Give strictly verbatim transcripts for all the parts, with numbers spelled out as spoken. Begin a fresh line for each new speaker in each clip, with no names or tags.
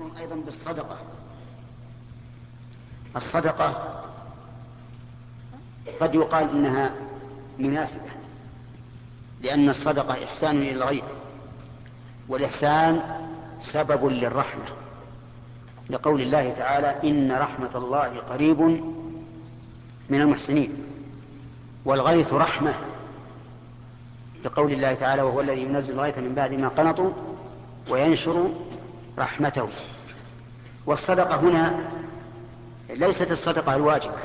أيضا بالصدقة. الصدقة قد يقال إنها مناسبة، لأن الصدقة إحسان إلى الغير، والإحسان سبب للرحمة، لقول الله تعالى إن رحمة الله قريب من المحسنين، والغيث رحمة، لقول الله تعالى وهو الذي ينزل الغيث من بعد ما قنطوا وينشر رحمته. والصدقة هنا ليست الصدقة الواجبة،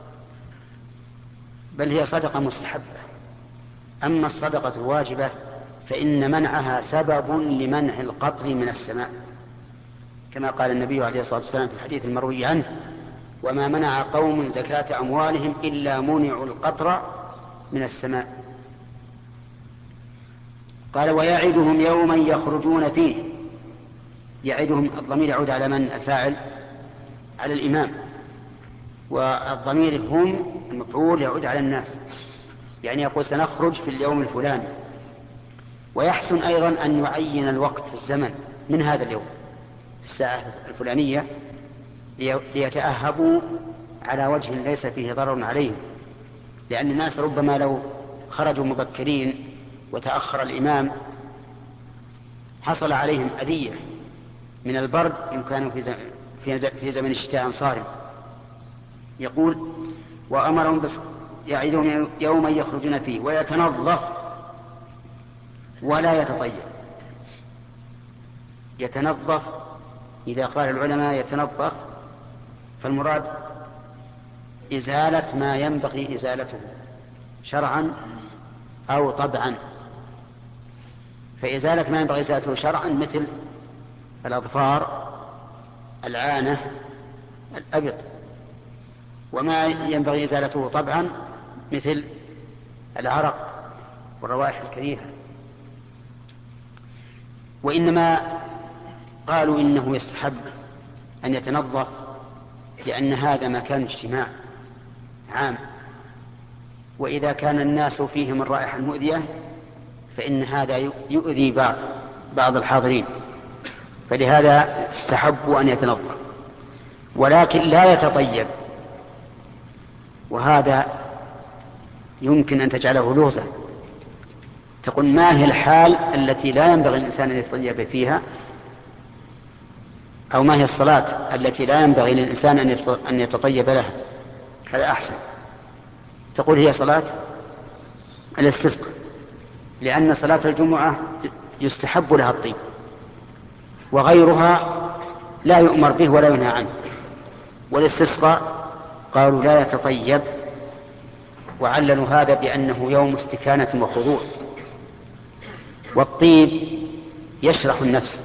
بل هي صدقة مستحبة. أما الصدقة الواجبة فإن منعها سبب لمنع القطر من السماء، كما قال النبي عليه الصلاة والسلام في الحديث المروي عنه وما منع قوم زكاة أموالهم إلا منعوا القطر من السماء. قال ويعدهم يوما يخرجون فيه. يعدهم الضمير يعود على من؟ الفاعل على الإمام، والضمير هم المفعول يعود على الناس، يعني يقول سنخرج في اليوم الفلاني. ويحسن أيضا أن يعين الوقت الزمن من هذا اليوم في الساعة الفلانية ليتأهبوا على وجه ليس فيه ضرر عليهم، لأن الناس ربما لو خرجوا مبكرين وتأخر الإمام حصل عليهم أذية من البرد إن كانوا في زمن الشتاء صارم. يقول وأمرهم بس يعيدهم يوما يخرجون فيه ويتنظف ولا يتطيب. يتنظف إذا قال العلماء يتنظف فالمراد إزالة ما ينبغي إزالته شرعا أو طبعا. فإزالة ما ينبغي إزالته شرعا مثل الأظفار، العانة، الأبط، وما ينبغي إزالته طبعا مثل العرق والروائح الكريهة. وإنما قالوا إنه يستحب أن يتنظف لأن هذا مكان اجتماع عام، وإذا كان الناس فيهم الرائحة المؤذية فإن هذا يؤذي بعض, بعض الحاضرين، فلهذا استحبوا أن يتنظف، ولكن لا يتطيب. وهذا يمكن أن تجعله لغزا. تقول ما هي الحال التي لا ينبغي الإنسان أن يتطيب فيها، أو ما هي الصلاة التي لا ينبغي للإنسان أن يتطيب لها؟ هذا أحسن. تقول هي صلاة الاستسقاء، لأن صلاة الجمعة يستحب لها الطيب، وغيرها لا يؤمر به ولا ينهى عنه. والاستسقاء قالوا لا يتطيب، وعللوا هذا بأنه يوم استكانة وخضوع، والطيب يشرح النفس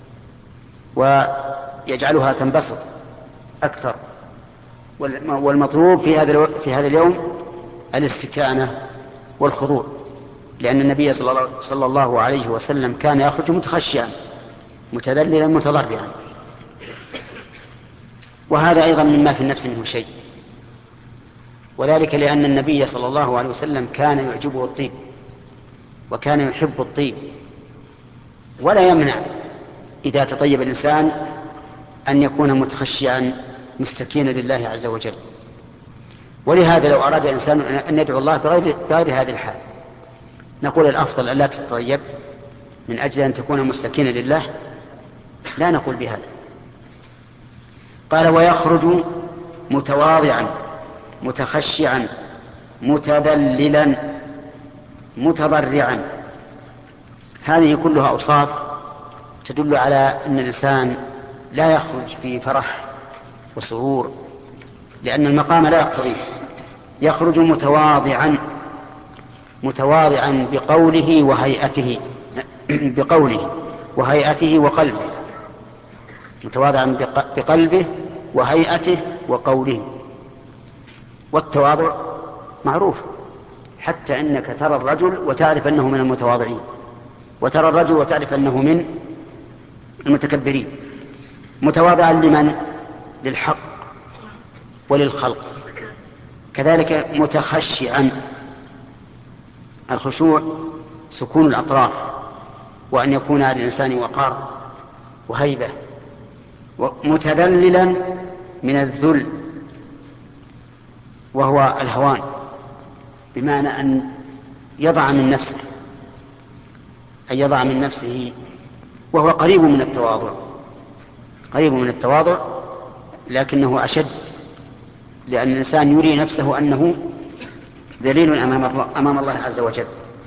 ويجعلها تنبسط أكثر، والمطلوب في هذا في هذا اليوم الاستكانة والخضوع، لأن النبي صلى الله عليه وسلم كان يخرج متخشعا متذللا متضرعا، وهذا أيضا مما في النفس منه شيء، وذلك لأن النبي صلى الله عليه وسلم كان يعجبه الطيب وكان يحب الطيب، ولا يمنع إذا تطيب الإنسان أن يكون متخشعا مستكينا لله عز وجل. ولهذا لو أراد الإنسان أن يدعو الله بغير, بغير هذه الحال نقول الأفضل أن لا تتطيب من أجل أن تكون مستكينا لله، لا نقول بهذا. قال ويخرج متواضعا متخشعا متذللا متضرعا. هذه كلها أوصاف تدل على أن الإنسان لا يخرج في فرح وسرور، لأن المقام لا يقتضيه. يخرج متواضعا متواضعا بقوله وهيئته بقوله وهيئته وقلبه، متواضعا بقلبه وهيئته وقوله. والتواضع معروف، حتى إنك ترى الرجل وتعرف أنه من المتواضعين، وترى الرجل وتعرف أنه من المتكبرين. متواضعا لمن؟ للحق وللخلق. كذلك متخشعا، الخشوع سكون الأطراف، وأن يكون على الإنسان وقار وهيبة. متذللا من الذل وهو الهوان، بمعنى أن يضع من نفسه، أن يضع من نفسه، وهو قريب من التواضع، قريب من التواضع لكنه أشد، لأن الإنسان يري نفسه أنه ذليل أمام الله, أمام الله عز وجل.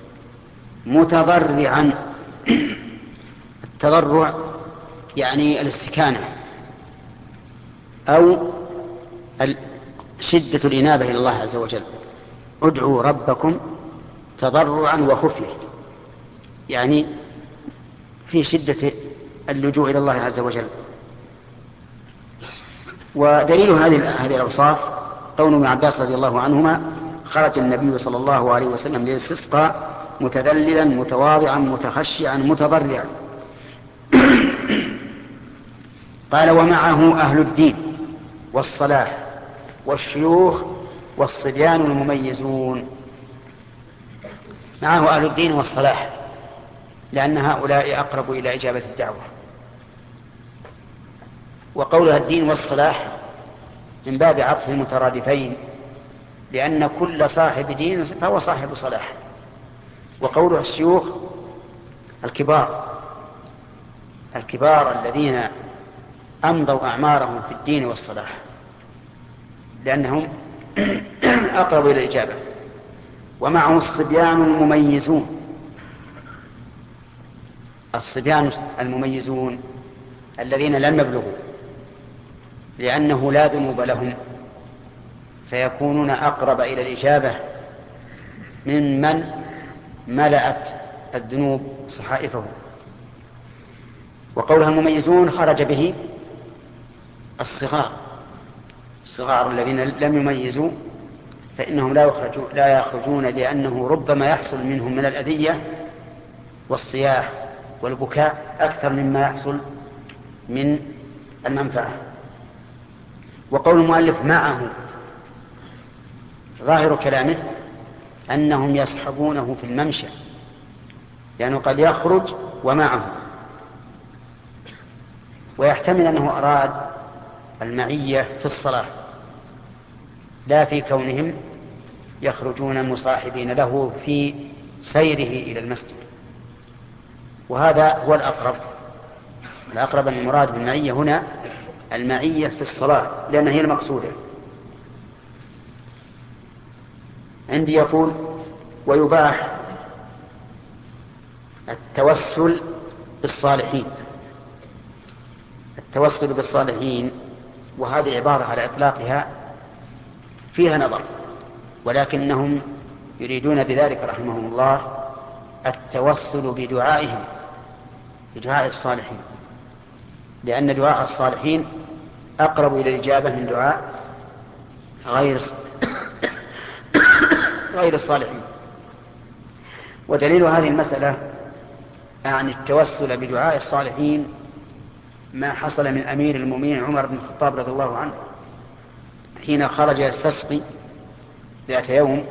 متضرعا، التضرع يعني الاستكانة أو شدة الإنابة إلى الله عز وجل. ادعوا ربكم تضرعا وخفية، يعني في شدة اللجوء إلى الله عز وجل. ودليل هذه هذه الأوصاف قول ابن عباس رضي الله عنهما: خرج النبي صلى الله عليه وسلم للاستسقاء متذللا متواضعا متخشعا متضرعا. قال: ومعه أهل الدين والصلاح والشيوخ والصبيان المميزون. معه أهل الدين والصلاح، لأن هؤلاء أقرب إلى إجابة الدعوة. وقولها الدين والصلاح من باب عطف المترادفين، لأن كل صاحب دين فهو صاحب صلاح. وقولها الشيوخ الكبار، الكبار الذين أمضوا أعمارهم في الدين والصلاح، لأنهم أقرب إلى الإجابة. ومعه الصبيان المميزون، الصبيان المميزون الذين لم يبلغوا، لأنه لا ذنوب لهم، فيكونون أقرب إلى الإجابة من من ملأت الذنوب صحائفه. وقولها المميزون خرج به الصغار، الصغار الذين لم يميزوا فإنهم لا يخرجون, لا يخرجون لأنه ربما يحصل منهم من الأذية والصياح والبكاء أكثر مما يحصل من المنفعة. وقول المؤلف معه، ظاهر كلامه أنهم يصحبونه في الممشى، لأنه قد يخرج ومعه، ويحتمل أنه أراد المعية في الصلاة لا في كونهم يخرجون مصاحبين له في سيره إلى المسجد. وهذا هو الأقرب، الأقرب أن المراد بالمعية هنا المعية في الصلاة، لأن هي المقصودة. عندي يقول: ويباح التوسل بالصالحين. التوسل بالصالحين، وهذه عبارة على إطلاقها فيها نظر، ولكنهم يريدون بذلك رحمهم الله التوسل بدعائهم، بدعاء الصالحين، لأن دعاء الصالحين أقرب إلى الإجابة من دعاء غير غير الصالحين. ودليل هذه المسألة عن التوسل بدعاء الصالحين ما حصل من أمير المؤمنين عمر بن الخطاب رضي الله عنه حين خرج يستسقي ذات يوم،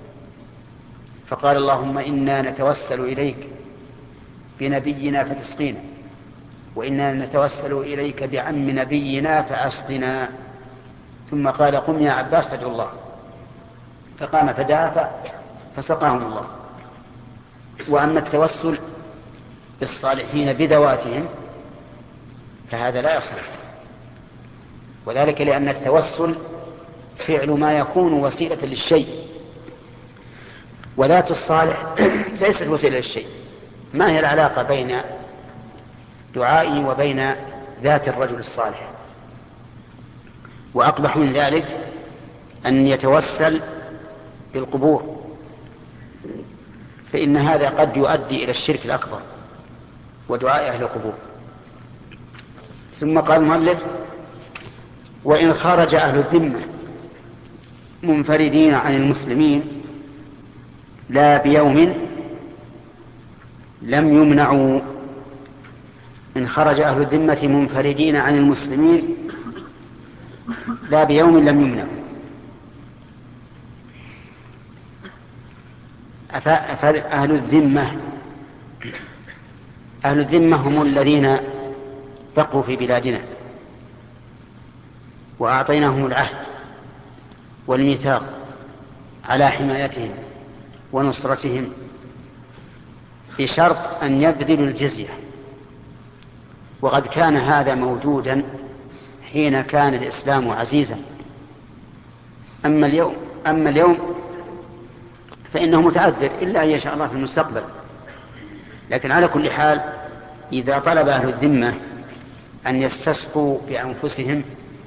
فقال: اللهم إنا نتوسل إليك بنبينا فتسقينا، وإنا نتوسل إليك بعم نبينا فأسقنا. ثم قال: قم يا عباس فادعو الله. فقام فدعا فسقاهم الله. وأما التوسل بالصالحين بذواتهم فهذا لا يصح، وذلك لأن التوسل فعل ما يكون وسيلة للشيء، وذات الصالح ليست وسيلة للشيء. ما هي العلاقة بين دعائي وبين ذات الرجل الصالح؟ وأقبح من ذلك أن يتوسل بالقبور، فإن هذا قد يؤدي إلى الشرك الأكبر ودعاء أهل القبور. ثم قال المؤلف: وإن خرج أهل الذمة منفردين عن المسلمين لا بيوم لم يمنعوا. إن خرج أهل الذمة منفردين عن المسلمين لا بيوم لم يمنعوا. أهل الذمة أهل الذمة هم الذين بقوا في بلادنا وأعطيناهم العهد والميثاق على حمايتهم ونصرتهم بشرط أن يبذلوا الجزية، وقد كان هذا موجودا حين كان الإسلام عزيزا. أما اليوم أما اليوم فإنه متعذر إلا أن يشاء الله في المستقبل. لكن على كل حال إذا طلب أهل الذمة أن يستسقوا بأنفسهم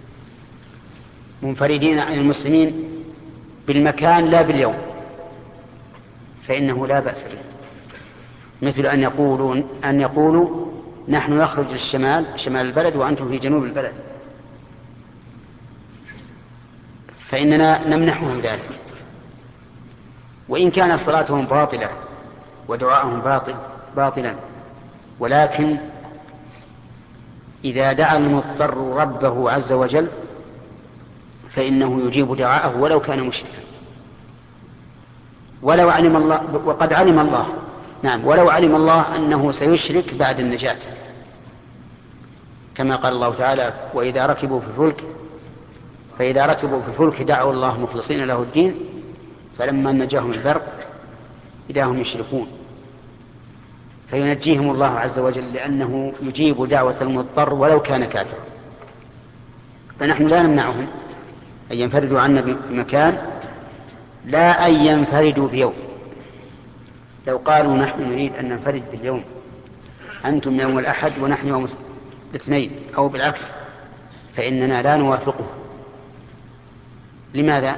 منفردين عن المسلمين بالمكان لا باليوم فإنه لا بأس به، مثل أن يقولوا أن يقولوا نحن نخرج للشمال شمال البلد وأنتم في جنوب البلد، فإننا نمنحهم ذلك، وإن كانت صلاتهم باطلة ودعاءهم باطل باطلا، ولكن إذا دعا المضطر ربه عز وجل فإنه يجيب دعاءه ولو كان مشركا، ولو علم الله وقد علم الله نعم ولو علم الله أنه سيشرك بعد النجاة، كما قال الله تعالى وإذا ركبوا في الفلك فإذا ركبوا في الفلك دعوا الله مخلصين له الدين فلما نجاهم البر إذا هم يشركون، فينجيهم الله عز وجل لأنه يجيب دعوة المضطر ولو كان كافرا. فنحن لا نمنعهم أن ينفردوا عنا بمكان، لا أن ينفردوا بيوم. لو قالوا نحن نريد أن ننفرد باليوم، أنتم يوم الأحد ونحن يوم الاثنين أو بالعكس، فإننا لا نوافقه. لماذا؟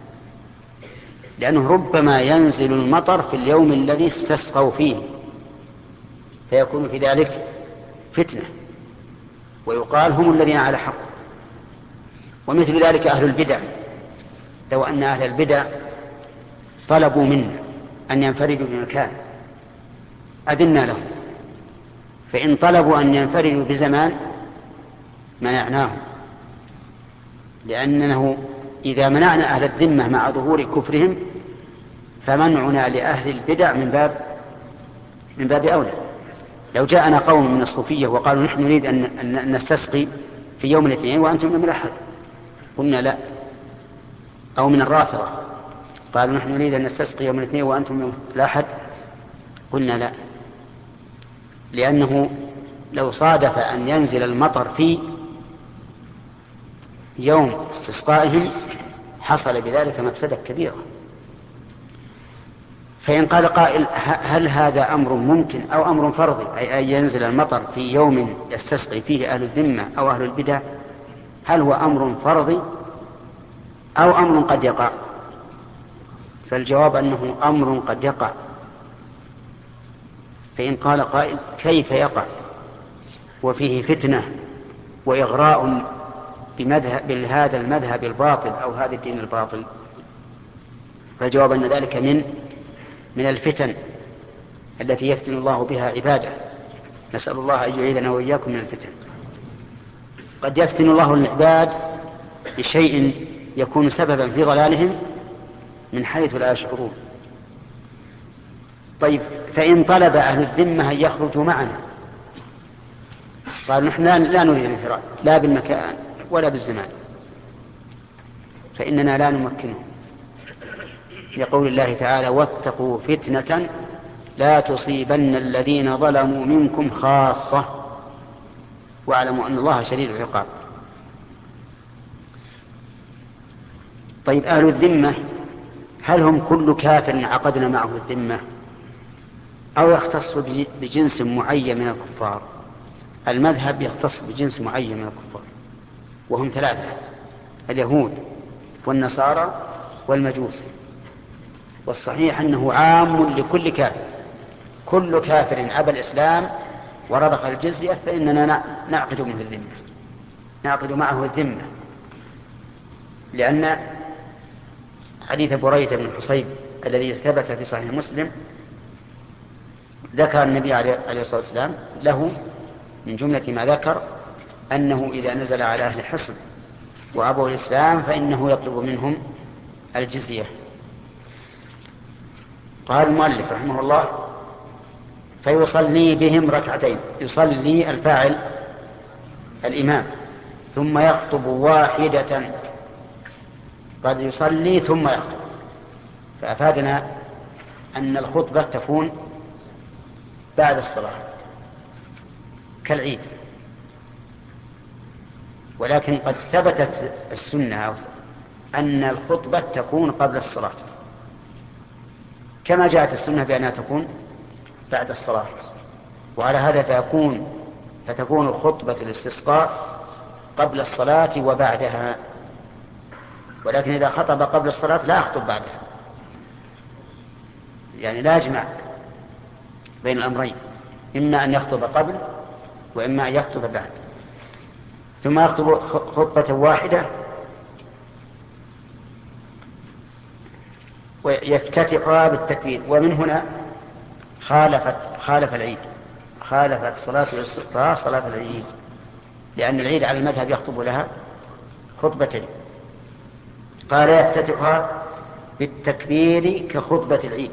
لأنه ربما ينزل المطر في اليوم الذي استسقوا فيه فيكون في ذلك فتنة ويقال هم الذين على حق. ومثل ذلك أهل البدع، لو أن أهل البدع طلبوا منا أن ينفردوا بمكان أذنا لهم، فإن طلبوا أن ينفردوا بزمان منعناهم، لأنه إذا منعنا أهل الذمة مع ظهور كفرهم فمنعنا لأهل البدع من باب من باب أولى. لو جاءنا قوم من الصوفية وقالوا نحن نريد أن نستسقي في يوم الاثنين وأنتم يوم الأحد، قلنا لا. أو من الرافضة قالوا نحن نريد أن نستسقي يوم الاثنين وأنتم يوم الأحد، قلنا لا، لأنه لو صادف أن ينزل المطر في يوم استسقائهم حصل بذلك مفسدة كبيرة. فإن قال قائل هل هذا أمر ممكن أو أمر فرضي، أي أن ينزل المطر في يوم يستسقي فيه أهل الذمة أو أهل البدع، هل هو أمر فرضي أو أمر قد يقع؟ فالجواب أنه أمر قد يقع. فإن قال قائل كيف يقع وفيه فتنة وإغراء بمذهب بهذا المذهب الباطل أو هذا الدين الباطل، فالجواب أن ذلك من من الفتن التي يفتن الله بها عباده. نسأل الله أن يعيذنا وإياكم من الفتن. قد يفتن الله العباد بشيء يكون سببا في ضلالهم من حيث لا يشعرون. طيب، فإن طلب أهل الذمة أن يخرجوا معنا قال نحن لا نريد الانفراد لا بالمكان ولا بالزمان، فإننا لا نمكنهم، لقول الله تعالى واتقوا فتنة لا تصيبن الذين ظلموا منكم خاصة واعلموا أن الله شديد العقاب. طيب، أهل الذمة هل هم كل كافر عقدنا معه الذمة أو يختص بجنس معين من الكفار؟ المذهب يختص بجنس معين من الكفار وهم ثلاثة: اليهود والنصارى والمجوس. والصحيح أنه عام لكل كافر، كل كافر أبى الإسلام ورضخ الجزية فإننا نعقد منه الذمة، نعقد معه الذمة، لأن حديث بريدة بن الحصيب الذي ثبت في صحيح مسلم ذكر النبي عليه الصلاة والسلام له من جملة ما ذكر أنه إذا نزل على أهل حصن وأبوا الإسلام فإنه يطلب منهم الجزية. قال المؤلف رحمه الله فيصلي بهم ركعتين. يصلي الفاعل الإمام، ثم يخطب واحدة، قد يصلي ثم يخطب، فأفادنا أن الخطبة تكون بعد الصلاة كالعيد. ولكن قد ثبتت السنة أن الخطبة تكون قبل الصلاة، كما جاءت السنة بأنها تكون بعد الصلاة. وعلى هذا فيكون فتكون خطبة الاستسقاء قبل الصلاة وبعدها. ولكن إذا خطب قبل الصلاة لا يخطب بعدها، يعني لا يجمع بين الأمرين، إما أن يخطب قبل وإما أن يخطب بعد. ثم يخطب خطبة واحدة ويفتتحها بالتكبير. ومن هنا خالفت خالف العيد خالفت صلاة الاستسقاء صلاة العيد، لأن العيد على المذهب يخطب لها خطبتين. قال يفتتحها بالتكبير كخطبة العيد.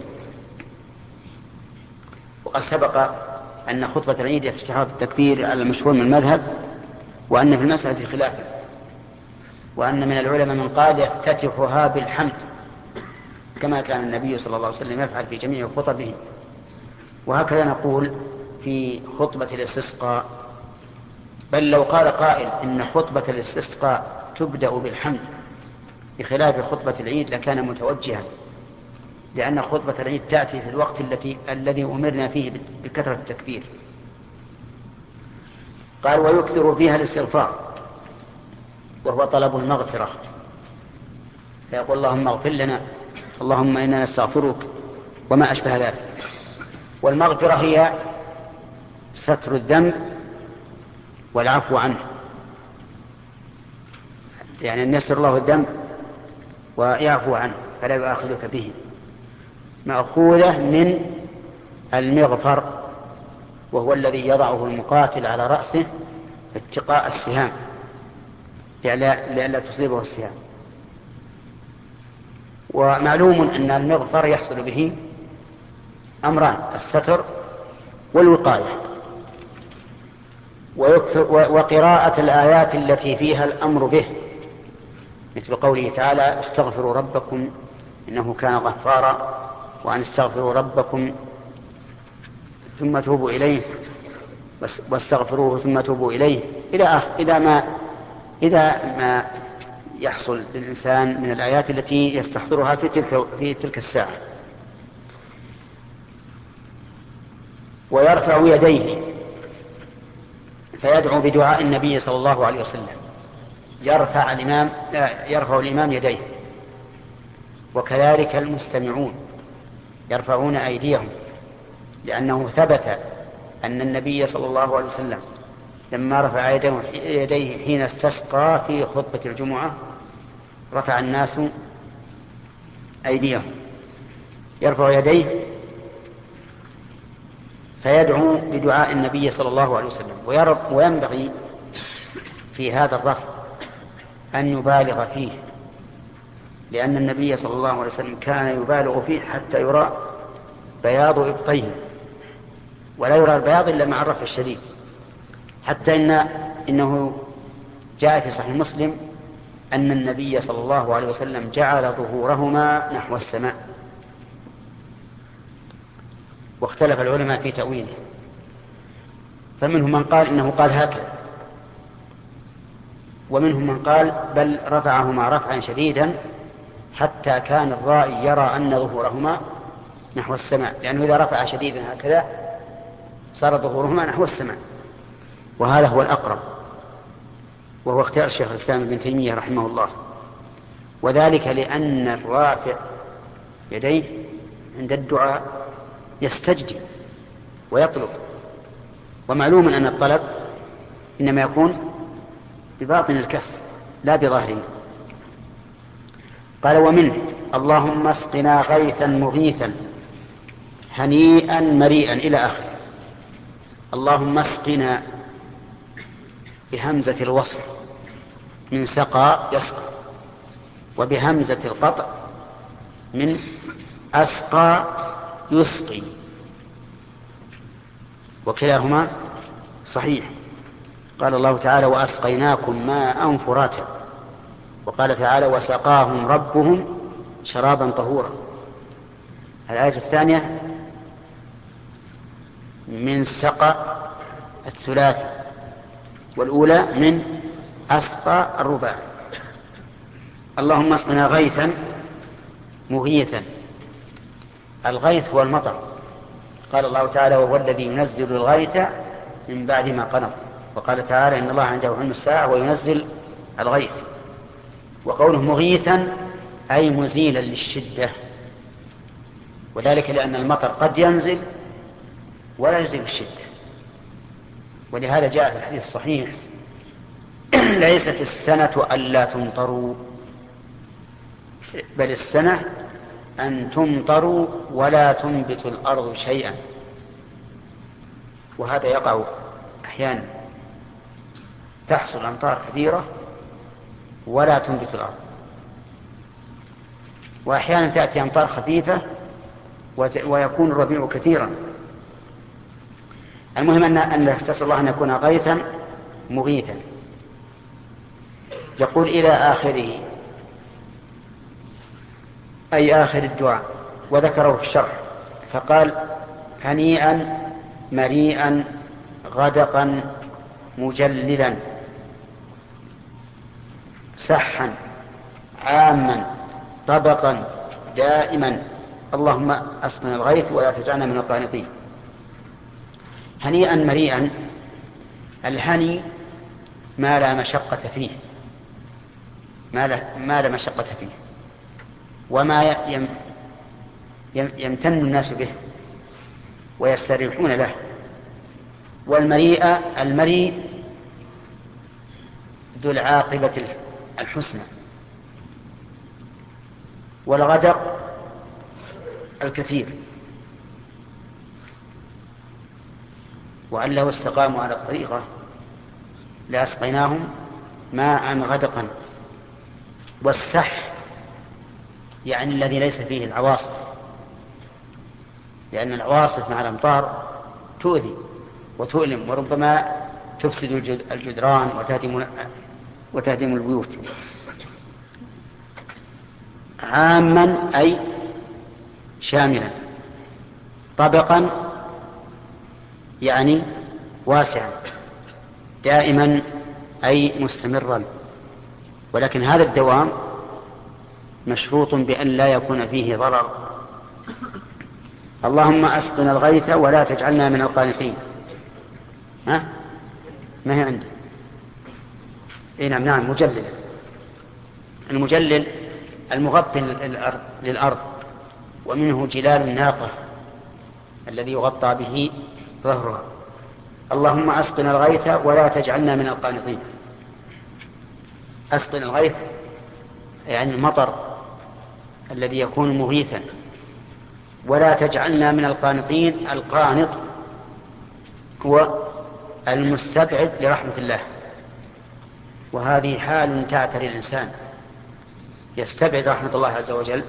وقد سبق أن خطبة العيد يفتتحها بالتكبير على المشهور من المذهب، وأن في المسألة خلافا، وأن من العلماء من قال يفتتحها بالحمد كما كان النبي صلى الله عليه وسلم يفعل في جميع خطبه. وهكذا نقول في خطبة الاستسقاء. بل لو قال قائل إن خطبة الاستسقاء تبدأ بالحمد بخلاف خطبة العيد لكان متوجها، لأن خطبة العيد تأتي في الوقت التي الذي أمرنا فيه بكثرة التكبير. قال ويكثر فيها الاستغفار، وهو طلب المغفرة، فيقول اللهم اغفر لنا، اللهم إنا نستغفرك، وما أشبه ذلك. والمغفرة هي ستر الذنب والعفو عنه، يعني أن يستر الله الذنب ويعفو عنه فلا يؤاخذك به، مأخوذة من المغفر، وهو الذي يضعه المقاتل على رأسه اتقاء السهام لئلا تصيبه السهام. ومعلوم أن المغفر يحصل به أمران: الستر والوقاية. وقراءة الآيات التي فيها الأمر به، مثل قوله تعالى استغفروا ربكم إنه كان غفارا، وأن استغفروا ربكم ثم توبوا إليه واستغفروه ثم توبوا إليه إلى آخر، إذا ما إذا ما يحصل للإنسان من الآيات التي يستحضرها في تلك في تلك الساعة. ويرفع يديه فيدعو بدعاء النبي صلى الله عليه وسلم. يرفع الإمام يرفع الإمام يديه، وكذلك المستمعون يرفعون أيديهم، لأنه ثبت أن النبي صلى الله عليه وسلم لما رفع يديه حين استسقى في خطبة الجمعة رفع الناس أيديهم. يرفع يديه فيدعو بدعاء النبي صلى الله عليه وسلم. وينبغي في هذا الرفع أن يبالغ فيه، لأن النبي صلى الله عليه وسلم كان يبالغ فيه حتى يرى بياض إبطيه، ولا يرى البياض إلا مع الرفع الشديد، حتى إن إنه جاء في صحيح مسلم أن النبي صلى الله عليه وسلم جعل ظهورهما نحو السماء. واختلف العلماء في تأويله، فمنهم من قال إنه قال هكذا، ومنهم من قال بل رفعهما رفعا شديدا حتى كان الرائي يرى أن ظهورهما نحو السماء، لأنه إذا رفع شديدا هكذا صار ظهورهما نحو السماء، وهذا هو الأقرب، وهو اختيار الشيخ الإسلام ابن تيمية رحمه الله. وذلك لأن الرافع يديه عند الدعاء يستجدي ويطلب، ومعلوم أن الطلب إنما يكون بباطن الكف لا بظاهره. قال ومنه اللهم اسقنا غيثا مغيثا هنيئا مريئا إلى آخره. اللهم اسقنا بهمزة الوصل من سقى يسقى، وبهمزة القطع من أسقى يسقي، وكلاهما صحيح. قال الله تعالى وأسقيناكم ماء فراتا، وقال تعالى وسقاهم ربهم شرابا طهورا. الآية الثانية من سقى الثلاثي، والأولى من أسقى الرباعي. اللهم اسقنا غيثا مغيثا. الغيث هو المطر، قال الله تعالى وهو الذي ينزل الغيث من بعد ما قنط، وقال تعالى إن الله عنده علم الساعة وينزل الغيث. وقوله مغيثا أي مزيلا للشدة، وذلك لأن المطر قد ينزل ولا يزيل الشدة. ولهذا جاء في الحديث الصحيح ليست السنة ألا تمطروا، بل السنة أن تمطروا ولا تنبت الأرض شيئا. وهذا يقع أحيانا، تحصل أمطار كثيرة ولا تنبت الأرض، وأحيانا تأتي أمطار خفيفة ويكون الربيع كثيرا. المهم أن أن تسأل الله أن يكون غيثا مغيثا. يقول إلى آخره أي آخر الدعاء، وذكره في الشرح فقال هنيئا مريئا غدقا مجللا سحا عاما طبقا دائما اللهم أسقنا الغيث ولا تجعلنا من القانطين. هنيئا مريئا، الهني ما لا مشقة فيه، ما لا, ما لا مشقة فيه، وما يم يمتن الناس به ويستريحون له. والمريء المريء ذو العاقبة الحسنى. والغدق الكثير. وأن لو استقاموا على الطريقة لأسقيناهم ماء غدقا. والسح يعني الذي ليس فيه العواصف، لأن العواصف مع الأمطار تؤذي وتؤلم وربما تفسد الجدران وتهدم وتهدم البيوت. عاما أي شاملا. طبقا يعني واسعا. دائما أي مستمرا. ولكن هذا الدوام مشروط بأن لا يكون فيه ضرر. اللهم أسقنا الغيث ولا تجعلنا من القانطين. ها؟ ما هي عندي؟ إيه نعم نعم مجلل. المجلل المغطي للأرض، ومنه جلال الناقة الذي يغطى به ظهرها. اللهم أسقنا الغيث ولا تجعلنا من القانطين. أسقنا الغيث يعني المطر الذي يكون مغيثا، ولا تجعلنا من القانطين. القانط هو المستبعد لرحمة الله، وهذه حال تعتري الإنسان، يستبعد رحمة الله عز وجل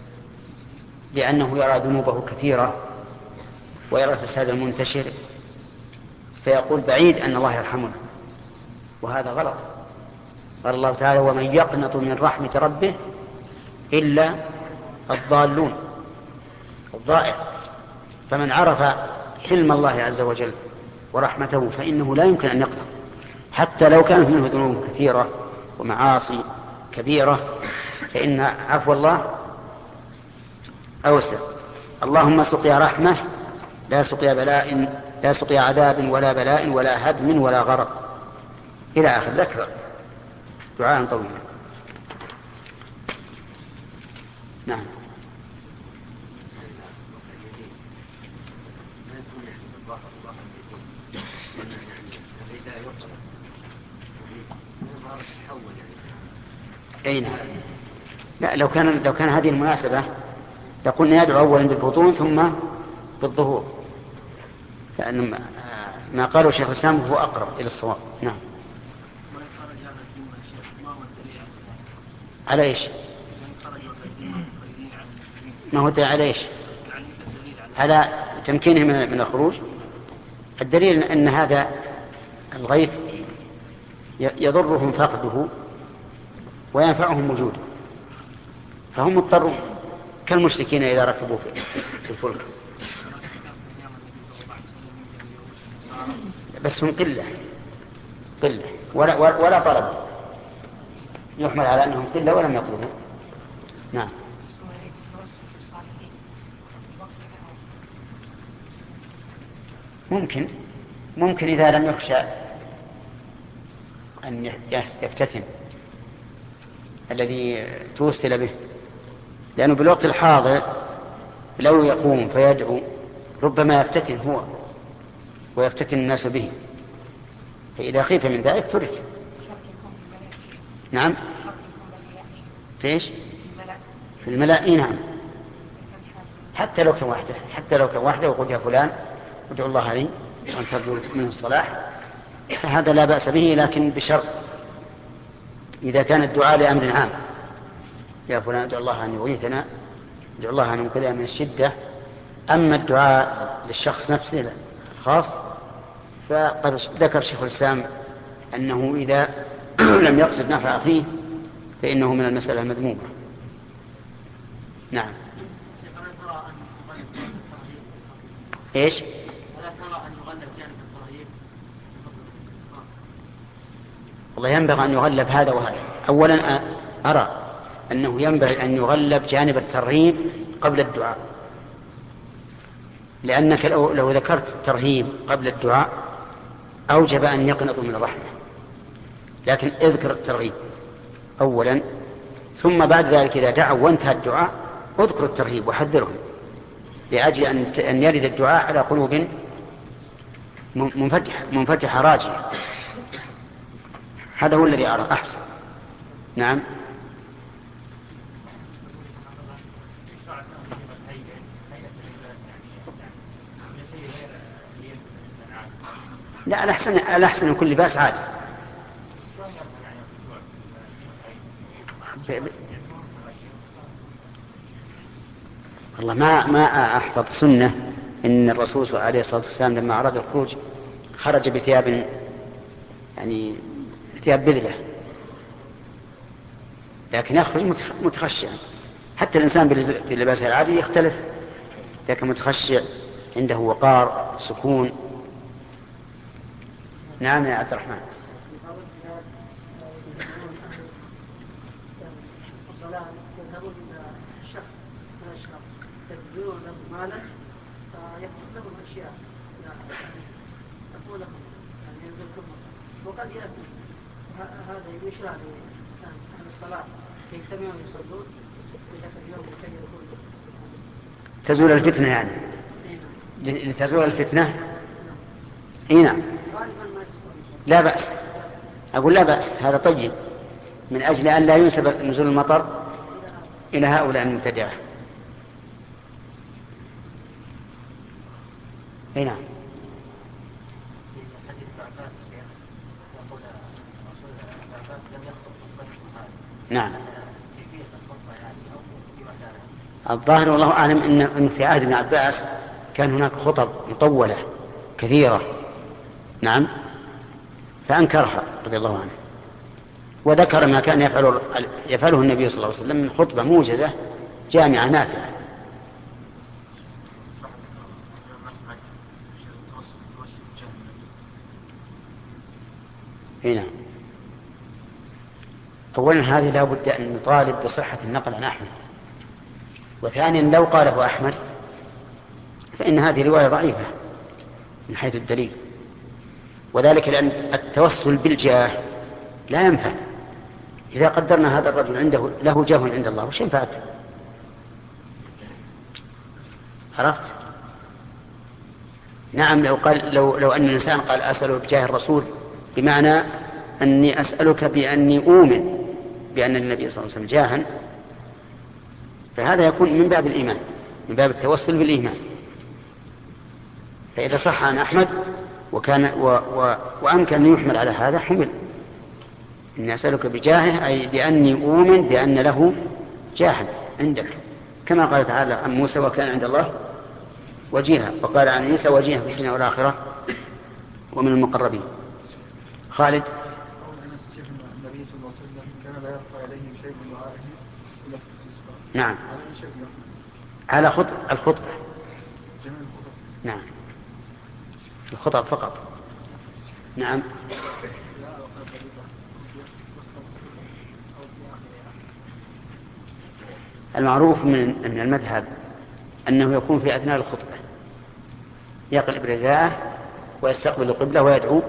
لأنه يرى ذنوبه كثيرة ويرى الفساد المنتشر، فيقول بعيد أن الله يرحمنا، وهذا غلط. قال الله تعالى ومن يقنط من رحمة ربه إلا الضالون، الضائع. فمن عرف حلم الله عز وجل ورحمته فإنه لا يمكن أن يقنط، حتى لو كانت منه ذنوب كثيرة ومعاصي كبيرة، فإن عفو الله أوسع. اللهم سقيا رحمة لا سقيا بلاء، لا سقيا عذاب ولا بلاء ولا هدم ولا غرق، إلى آخر. ذكر دعاء طويل. نعم. أين؟ لا، لو كان لو كان هذه المناسبة لقلنا يدعو أولا بالبطون ثم بالظهور، لأن ما قاله شيخ الإسلام هو أقرب إلى الصواب. نعم. على إيش؟ ما هو على إيش؟ على تمكينه من الخروج. الدليل أن هذا الغيث يضرهم فقده وينفعهم وجوده، فهم مضطرون كالمشركين إذا ركبوا في الفلك. بس هم قلة قلة ولا, ولا طلب، يحمل على أنهم قلة ولم يطلبوا. نعم. ممكن ممكن إذا لم يخشى أن يفتتن الذي توسل به، لأنه بالوقت الحاضر لو يقوم فيدعو ربما يفتتن هو ويفتتن الناس به، فإذا خيف من ذلك ترك. نعم. فيش في الملأ. نعم، حتى لو كان وحده حتى لو كان وحده وقل يا فلان ادعو الله لي وأن ترجو منه الصلاح، فهذا لا بأس به، لكن بشرط إذا كان الدعاء لأمر عام، يا فلان ادعو الله أن يغيثنا، ادعو الله أن ينقذنا من الشدة. أما الدعاء للشخص نفسه خاص فقد ذكر شيخ الإسلام أنه إذا لم يقصد نفع أخيه فإنه من المسألة المذمومة. نعم. إيش؟ والله ينبغي أن يغلب هذا وهذا. أولا أرى أنه ينبغي أن يغلب جانب الترهيب قبل الدعاء، لأنك لو, لو ذكرت الترهيب قبل الدعاء أوجب أن يقنطوا من الرحمة، لكن اذكر الترغيب أولا، ثم بعد ذلك إذا دعوا وانتهى الدعاء اذكر الترهيب وحذرهم، لأجل أن يرد الدعاء على قلوب منفتحة, منفتحة راجية. هذا هو الذي أرى أحسن. نعم. لا، الأحسن الأحسن كل باس عادي. والله ما ما أحفظ سنة إن الرسول عليه الصلاة والسلام لما أراد الخروج خرج بثياب يعني ثياب بذلة، لكن يخرج متخشعا. حتى الإنسان بلباسه العادي يختلف، لكن متخشع عنده وقار سكون. نعم يا عبد الرحمن.
وقد يأتي هذا يشرع لأهل الصلاة يجتمعون يصلون إذا في اليوم
تزول الفتنة، يعني لتزول الفتنة. اي نعم، لا بأس. أقول لا بأس، هذا طيب، من أجل أن لا ينسب نزول المطر إلى هؤلاء المبتدعة. اي نعم. نعم. الظاهر والله أعلم أن في عهد ابن عباس كان هناك خطب مطولة كثيرة. نعم. فأنكرها رضي الله عنه، وذكر ما كان يفعله, يفعله النبي صلى الله عليه وسلم من خطبة موجزة جامعة نافعة. هنا أولا هذه لا بد أن نطالب بصحة النقل عن أحمد، وثانيا لو قاله أحمد فإن هذه رواية ضعيفة من حيث الدليل، وذلك لأن التوسل بالجاه لا ينفع. إذا قدرنا هذا الرجل عنده له جاه عند الله وش ينفعك؟ عرفت؟ نعم. لو قال لو لو أن الإنسان قال أسأله بجاه الرسول بمعنى أني أسألك بأني أؤمن بأن النبي صلى الله عليه وسلم جاها، فهذا يكون من باب الإيمان، من باب التوسل بالإيمان. فإذا صح عن أحمد وكان و و وأمكن أن يحمل على هذا حمل. إني أسألك بجاهه أي بأني أؤمن بأن له جاها عندك، كما قال تعالى عن موسى وكان عند الله وجيها، وقال عن عيسى وجيها في الدنيا والآخرة ومن المقربين. خالد.
النبي صلى الله عليه وسلم كان لا يرفع يديه شيء من دعائه إلا في الاستسقاء.
نعم.
على أي شيء يقول؟
على خطب الخطبة.
جميع الخطب.
نعم. الخطب فقط. نعم. المعروف من المذهب أنه يكون في أثناء الخطبة يقلب رداءه ويستقبل القبلة ويدعو.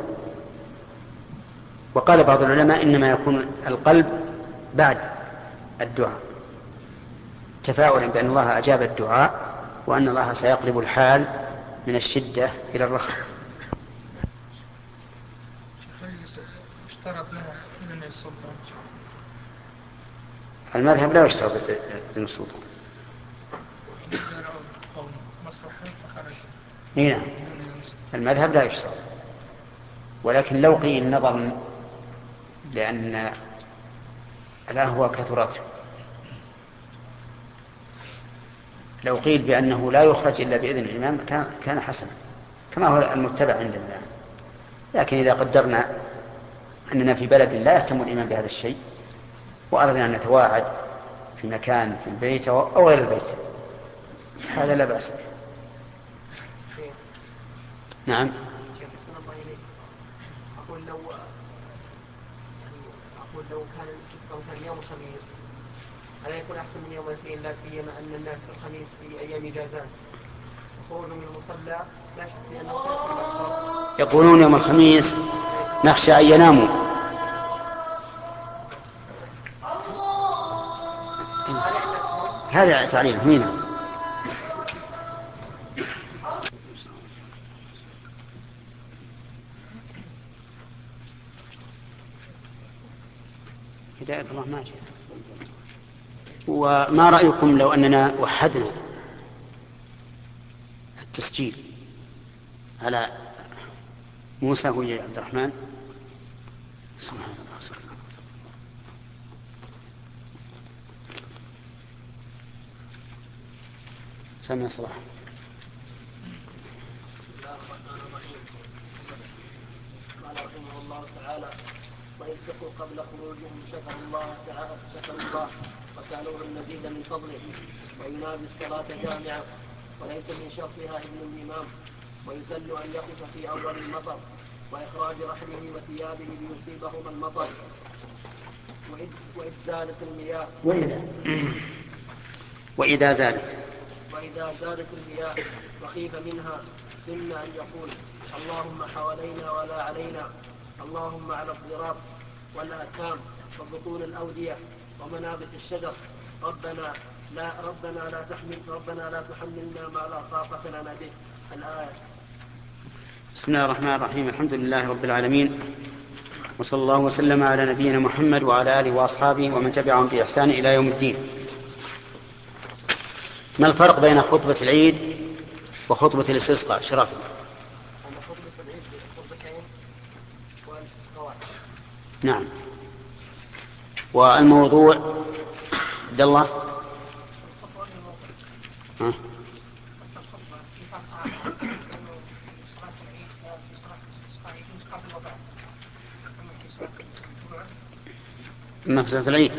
وقال بعض العلماء إنما يكون القلب بعد الدعاء تفاؤلا بأن الله أجاب الدعاء وأن الله سيقلب الحال من الشدة إلى الرخاء.
يشترط من السلطان.
المذهب لا يشترط من السلطان. نعم. المذهب لا يشترط، ولكن لو قيل نظرا لأن الأهوى كثرت، لو قيل بأنه لا يخرج إلا بإذن الإمام كان, كان حسنا كما هو المتبع عندنا الآن. لكن إذا قدرنا أننا في بلد لا يهتم الإمام بهذا الشيء وأردنا أن نتواعد في مكان في البيت أو غير البيت هذا لا بأس به. نعم.
أقول لو يعني أقول لو كان الاستسقاء مثلا يوم الخميس ألا يكون أحسن من يوم الاثنين، لا سيما أن الناس في الخميس في أيام إجازات وخروج من المصلى لا شك بأنه سيكون أكبر.
يقولون يوم الخميس نخشى أن يناموا. هذا تعليل هنا. هداية الله ما جاء. وما رأيكم لو أننا وحدنا التسجيل على موسى ويا عبد الرحمن؟ سبحان الله سبحان الله. سمع صلاح.
بسم الله الرحمن الرحيم. قال رحمه الله تعالى: وإن سقوا قبل خروجهم شكر الله تعالى شكر الله وسألوه المزيد من فضله، وينادي الصلاة جامعة وليس من شرطها ابن الإمام، ويسن أن يقف في أول المطر وإخراج رحمه وثيابه ليصيبهما المطر، وإذ زالت المياه
وإذا وإذا زالت
وإذا زالت المياه وخيف منها سن أن يقول: اللهم حوالينا ولا علينا، اللهم على الضراب والآكام وبطون الأودية ومنابت الشجر، ربنا لا ربنا لا تحمل ربنا لا تحملنا ما لا طاقة لنا به. الآية.
بسم الله الرحمن الرحيم. الحمد لله رب العالمين، وصلى الله وسلم على نبينا محمد وعلى آله وأصحابه ومن تبعهم بإحسان إلى يوم الدين. ما الفرق بين خطبة العيد وخطبة الاستسقاء؟ شرف.
خطبة العيد خطبتين والاستسقاء.
نعم. والموضوع عبد الله. ها؟ أما في صلاة العيد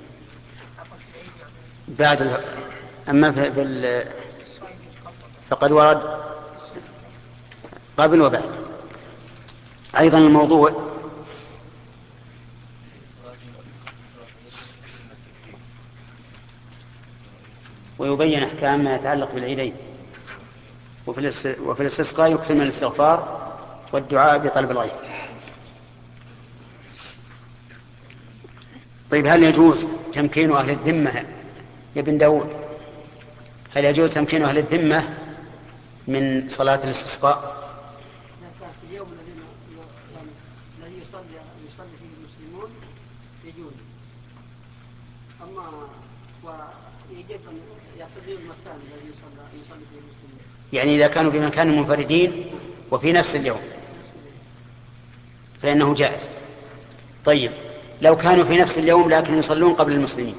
بعد ال... أما في, في ال... فقد ورد قبل وبعد. أيضا الموضوع ويبين أحكام ما يتعلق بالعيدين. وفي, الاس... وفي الاستسقاء يكثر من الاستغفار والدعاء بطلب الغيث. طيب، هل يجوز تمكين أهل الذمة يا ابن داود هل يجوز تمكين أهل الذمة من صلاة الاستسقاء؟
في اليوم الذي الذي يصلي يصلي فيه المسلمون يجوز، أما ويجب أن يعتذر المكان الذي يصلي يصلي فيه المسلمون،
يعني إذا كانوا بمكان منفردين وفي نفس اليوم فإنه جائز. طيب، لو كانوا في نفس اليوم لكن يصلون قبل المسلمين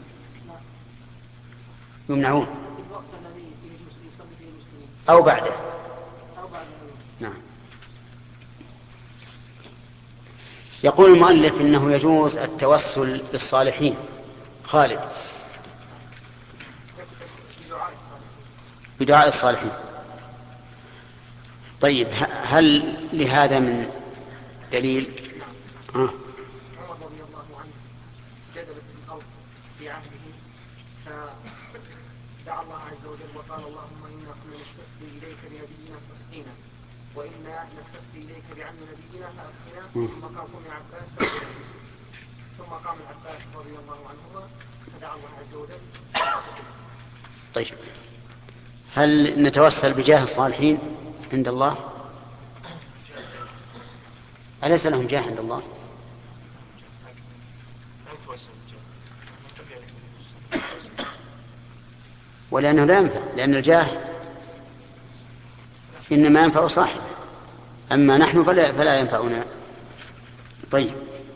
يمنعون
في الوقت الذي يصلي فيه المسلمين
أو بعده.
أو بعد.
نعم. يقول المؤلف إنه يجوز التوسل بالصالحين. خالد. بدعاء الصالحين. طيب هل لهذا من دليل؟ آه.
عمر رضي الله عنه جدلت في الأرض في عهده فدعا الله عز وجل وقال اللهم إنا كنا نستسقي إليك بنبينا فاسقنا وإنا نستسقي إليك بعم نبينا فاسقنا. ثم قام ابن عباس ثم قام العباس رضي الله عنهما فدعا الله عز وجل.
طيب هل نتوسل بجاه الصالحين عند الله؟ أليس لهم جاه عند الله؟ ولأنه لا ينفع، لأن الجاه إنما ينفع صاحبه، أما نحن فلا, فلا ينفعنا. طيب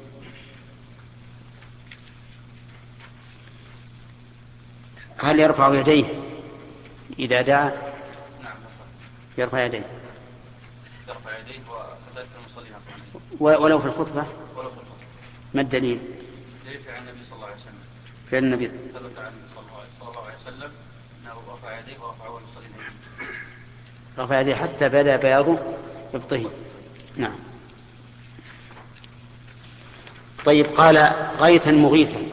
هل يرفع يديه إذا دعا؟
نعم
يرفع يديه.
يرفع يديه وكذلك المصلين
ولو في الخطبة.
ولو في الخطبة.
ما الدليل؟
دليل عن النبي صلى الله عليه وسلم.
فعل النبي
ثبت عن صلى الله عليه وسلم أنه رفع يديه ورفع المصلين يديه.
رفع يديه حتى بدا بياض ابطه. نعم. طيب قال غيثا مغيثا.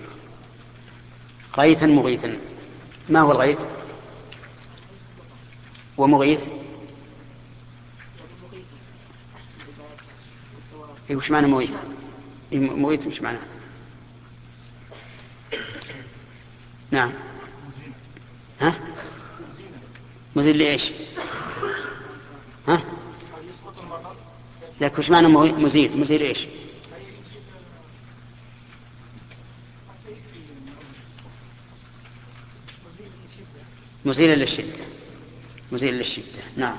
غيثا مغيثا، ما هو الغيث ومغيث؟ إيه وش معنى مغيث؟ إيه مغيث وش معنى؟ نعم. ها؟ مزيل لإيش؟ ها؟ لكن وش معنى مزيل؟ مزيل إيش؟ مزيل للشدة. مزيل للشدة. نعم.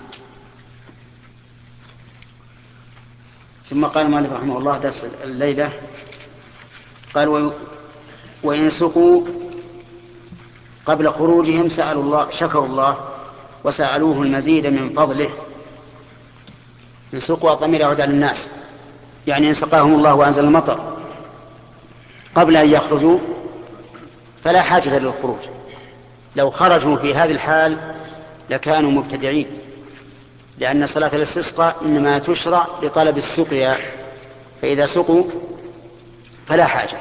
ثم قال مالك رحمه الله درس الليلة قال وإن سقوا قبل خروجهم سألوا الله شكروا الله وسألوه المزيد من فضله. إن سقوا ضمير يعود على الناس، يعني إن سقاهم الله وأنزل المطر قبل أن يخرجوا فلا حاجة للخروج. لو خرجوا في هذه الحال لكانوا مبتدعين، لأن صلاة الاستسقاء إنما تشرع لطلب السقيا، فإذا سقوا فلا حاجة.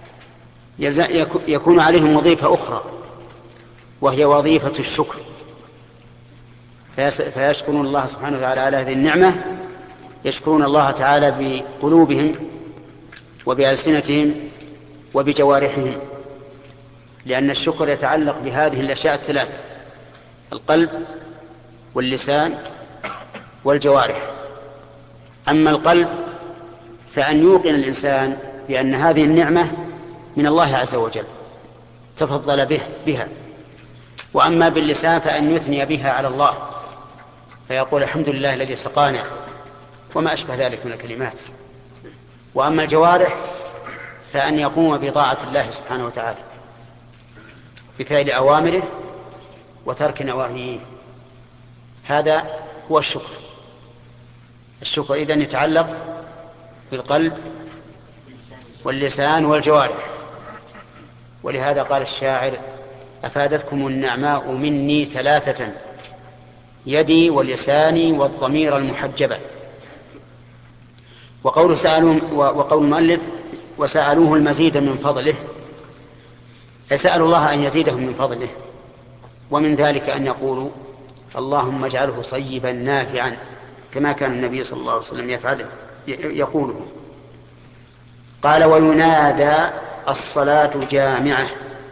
يكون عليهم وظيفة أخرى وهي وظيفة الشكر، فيشكرون الله سبحانه وتعالى على هذه النعمة، يشكرون الله تعالى بقلوبهم وبألسنتهم وبجوارحهم، لأن الشكر يتعلق بهذه الأشياء الثلاثة: القلب واللسان والجوارح. أما القلب فأن يوقن الإنسان بأن هذه النعمة من الله عز وجل تفضل به بها، وأما باللسان فأن يثني بها على الله فيقول الحمد لله الذي سقانا وما أشبه ذلك من الكلمات. وأما الجوارح فأن يقوم بطاعة الله سبحانه وتعالى بفعل أوامره وترك نواهيه. هذا هو الشكر. الشكر إذن يتعلق بالقلب واللسان والجوارح. ولهذا قال الشاعر: أفادتكم النعماء مني ثلاثة: يدي ولساني والضمير المحجبة. وقول سألوه وقول المؤلف وسألوه المزيد من فضله، فسألوا الله أن يزيدهم من فضله، ومن ذلك أن يقولوا اللهم اجعله صيبا نافعا، كما كان النبي صلى الله عليه وسلم يفعله يقوله. قال وينادى الصلاة جامعة.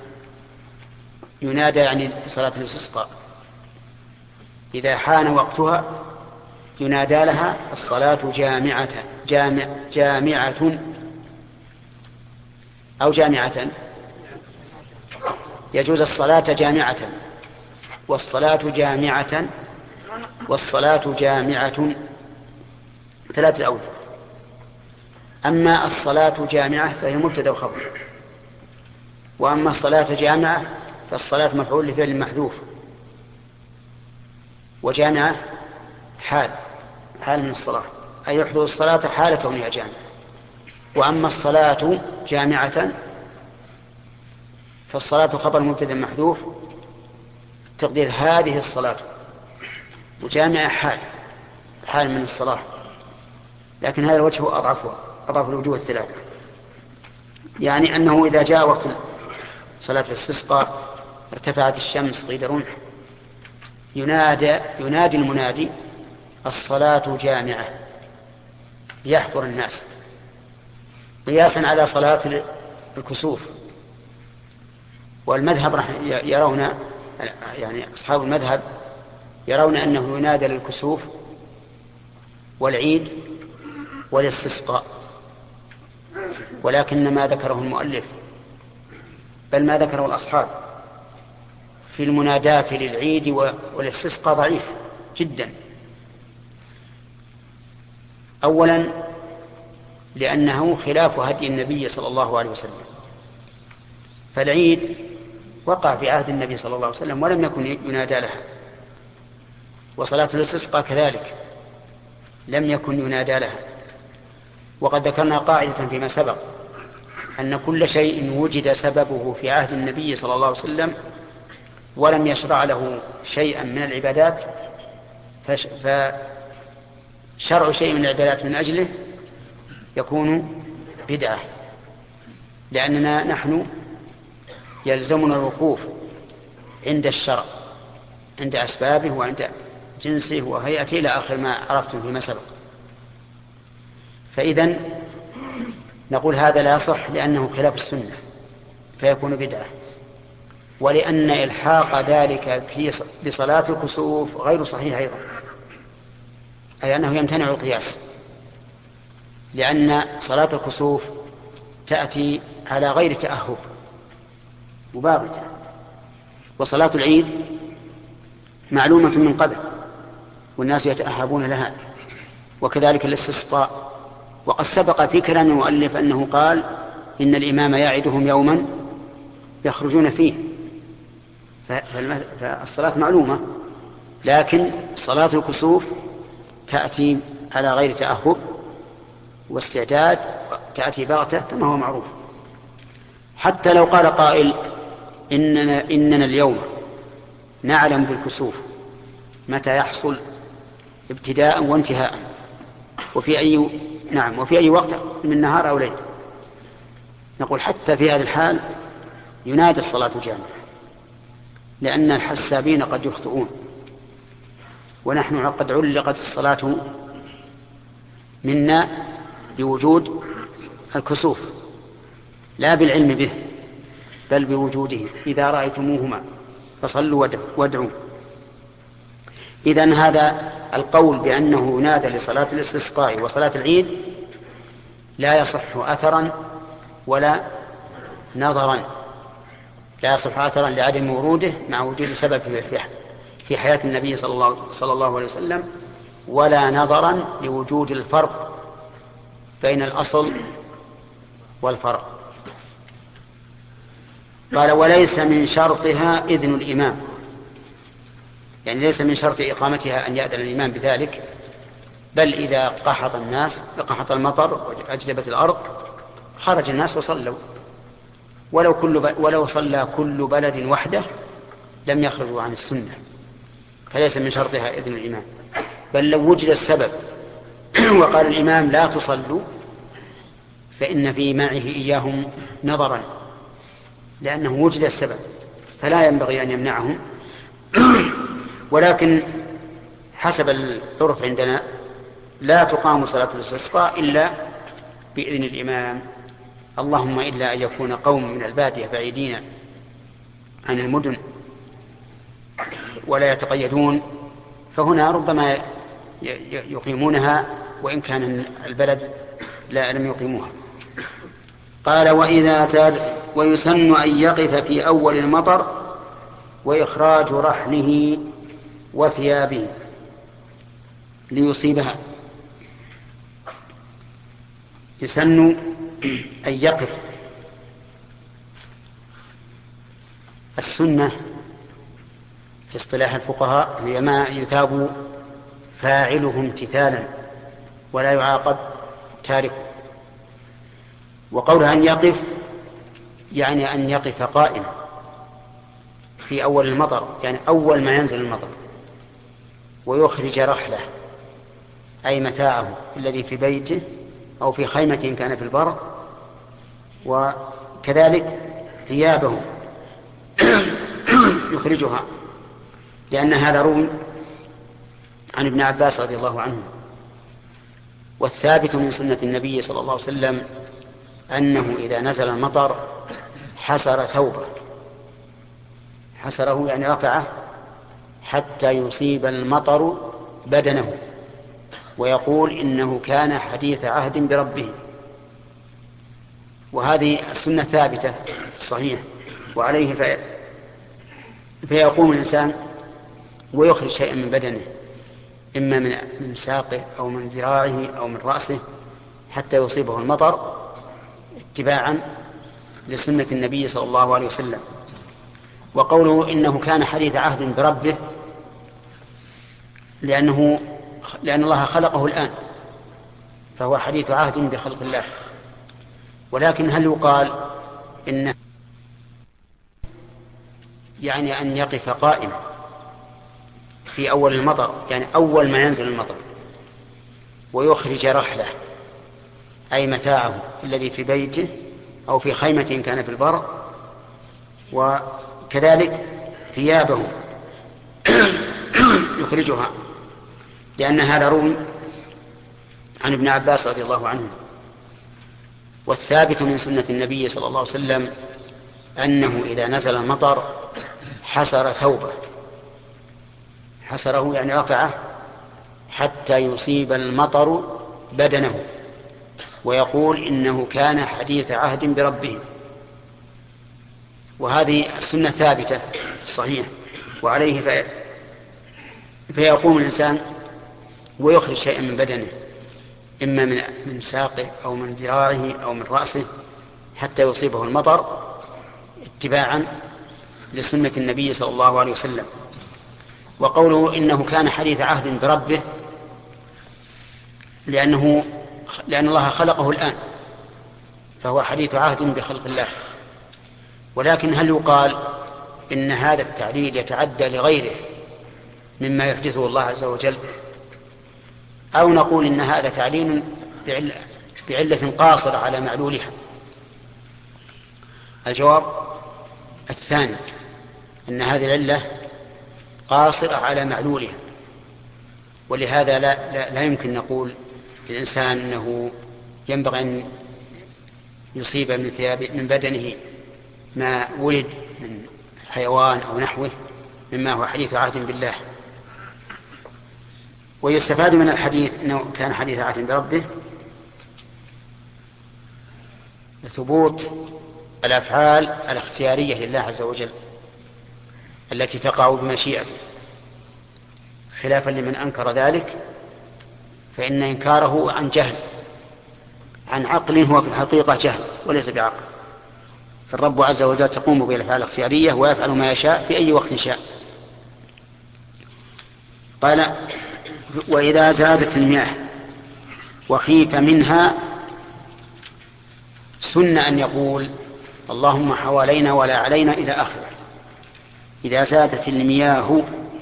ينادى يعني صلاة الاستسقاء إذا حان وقتها ينادى لها الصلاة جامعة جامع جامعة أو جامعة. يجوز الصلاة جامعة والصلاة جامعة والصلاة جامعة، ثلاثة أوجه. أما الصلاة جامعة فهي مبتدأ وخبر، وأما الصلاة جامعة فالصلاة مفعول لفعل محذوف، وجامعة حال حال من الصلاة، أي يحضر الصلاة حال كونها جامعة. وأما الصلاة جامعة فالصلاة خبر مبتدأ محذوف، تقدير هذه الصلاة، وجامعة حال حال من الصلاة، لكن هذا الوجه أضعف أضعف الوجوه الثلاثة. يعني أنه إذا جاء وقت صلاة الاستسقاء ارتفعت الشمس قيد رمح ينادى ينادي المنادي الصلاة جامعة يحضر الناس، قياسا على صلاة الكسوف. والمذهب راح يرون، يعني أصحاب المذهب يرون أنه ينادى للكسوف والعيد والاستسقاء، ولكن ما ذكره المؤلف بل ما ذكره الأصحاب في المنادات للعيد والاستسقاء ضعيف جدا. أولا لأنه خلاف هدي النبي صلى الله عليه وسلم، فالعيد وقع في عهد النبي صلى الله عليه وسلم ولم يكن ينادى لها، وصلاة الاستسقاء كذلك لم يكن ينادى لها. وقد ذكرنا قاعدة فيما سبق أن كل شيء وجد سببه في عهد النبي صلى الله عليه وسلم ولم يشرع له شيئا من العبادات فشرع شيء من العبادات من أجله يكون بدعة، لأننا نحن يلزمنا الوقوف عند الشرع، عند أسبابه وعند جنسه وهيئته إلى آخر ما عرفتم فيما سبق. فإذن نقول هذا لا يصح لأنه خلاف السنة فيكون بدعة، ولأن إلحاق ذلك في بصلاة الكسوف غير صحيح أيضا، أي أنه يمتنع القياس، لأن صلاة الكسوف تأتي على غير تأهب مباغتة، وصلاة العيد معلومة من قبل والناس يتأهبون لها، وكذلك الاستسقاء. وقد سبق في كلام المؤلف أنه قال إن الإمام يعدهم يوما يخرجون فيه، فالصلاة معلومة، لكن صلاة الكسوف تأتي على غير تأهب واستعداد، تأتي بغتة كما هو معروف. حتى لو قال قائل إننا, إننا اليوم نعلم بالكسوف متى يحصل ابتداء وانتهاء وفي أي نعم وفي أي وقت من نهار أو ليل، نقول حتى في هذا الحال ينادى الصلاة جامعة، لأن الحسابين قد يخطئون، ونحن قد علقت الصلاة منا بوجود الكسوف لا بالعلم به بل بوجوده، إذا رأيتموهما فصلوا وادعوا. إذن هذا القول بأنه ينادى لصلاة الاستسقاء وصلاة العيد لا يصح أثرا ولا نظرا، لا يصح أثرا لعدم وروده مع وجود سبب في حياة النبي صلى الله, صلى الله عليه وسلم، ولا نظرا لوجود الفرق بين الأصل والفرع. قال وليس من شرطها إذن الإمام، يعني ليس من شرط إقامتها أن يأذن الإمام بذلك، بل إذا قحط الناس قحط المطر وأجدبت الأرض خرج الناس وصلوا، ولو, كل ب... ولو صلى كل بلد وحده لم يخرجوا عن السنة، فليس من شرطها إذن الإمام. بل لو وجد السبب وقال الإمام لا تصلوا فإن في معه إياهم نظرا، لأنه وجد السبب فلا ينبغي أن يمنعهم. ولكن حسب العرف عندنا لا تقام صلاة الاستسقاء إلا بإذن الإمام، اللهم إلا أن يكون قوم من البادية بعيدين عن المدن ولا يتقيدون، فهنا ربما يقيمونها وإن كان البلد لا لم يقيموها. قال وإذا زاد ويسن أن يقف في أول المطر وإخراج رحله وثيابه ليصيبها. يسن أن يقف. السنة في اصطلاح الفقهاء هي ما يثاب فاعله امتثالا ولا يعاقب تاركه، وقولها أن يقف يعني أن يقف قائما في أول المطر، يعني أول ما ينزل المطر، ويخرج رحله أي متاعه الذي في بيته أو في خيمة كان في البر، وكذلك ثيابه يخرجها، لأن هذا روي عن ابن عباس رضي الله عنه. والثابت من سنة النبي صلى الله عليه وسلم أنه إذا نزل المطر حسر ثوبه، حسره يعني رفعه حتى يصيب المطر بدنه، ويقول إنه كان حديث عهد بربه. وهذه السنة ثابتة صحيح، وعليه في فيقوم الإنسان ويخرج شيئا من بدنه، إما من من ساقه أو من ذراعه أو من رأسه، حتى يصيبه المطر اتباعا لسنة النبي صلى الله عليه وسلم. وقوله إنه كان حديث عهد بربه لأنه لأن الله خلقه الآن، فهو حديث عهد بخلق الله. ولكن هل يقال إن يعني أن يقف قائما في أول المطر، يعني أول ما ينزل المطر، ويخرج رحله أي متاعه الذي في بيته أو في خيمة كان في البر، وكذلك ثيابه يخرجها، لأن هذا روي عن ابن عباس رضي الله عنه. والثابت من سنة النبي صلى الله عليه وسلم أنه إذا نزل المطر حسر ثوبه، حسره يعني رفعه حتى يصيب المطر بدنه، ويقول إنه كان حديث عهد بربه. وهذه السنة ثابتة صحيح، وعليه في فيقوم الإنسان ويخرج شيئا من بدنه، إما من من ساقه أو من ذراعه أو من رأسه، حتى يصيبه المطر اتباعا لسنة النبي صلى الله عليه وسلم. وقوله إنه كان حديث عهد بربه لأنه لأن الله خلقه الآن، فهو حديث عهد بخلق الله. ولكن هل يقال إن هذا التعليل يتعدى لغيره مما يحدثه الله عز وجل، أو نقول إن هذا تعليل بعلة قاصرة على معلولها؟ الجواب الثاني، أن هذه العلة قاصرة على معلولها، ولهذا لا, لا, لا يمكن نقول للإنسان أنه ينبغي أن يصيب من ثياب من بدنه ما ولد من حيوان أو نحوه مما هو حديث عهد بالله. ويستفاد من الحديث أنه كان حديث عهد بربه ثبوت الأفعال الاختيارية لله عز وجل التي تقع بمشيئته، خلافا لمن أنكر ذلك، فإن إنكاره عن جهل، عن عقل هو في الحقيقة جهل وليس بعقل. فالرب عز وجل تقوم بالأفعال الاختيارية ويفعل ما يشاء في أي وقت شاء. قال: وإذا زادت المياه وخيف منها سن أن يقول اللهم حوالينا ولا علينا إلى آخره. إذا زادت المياه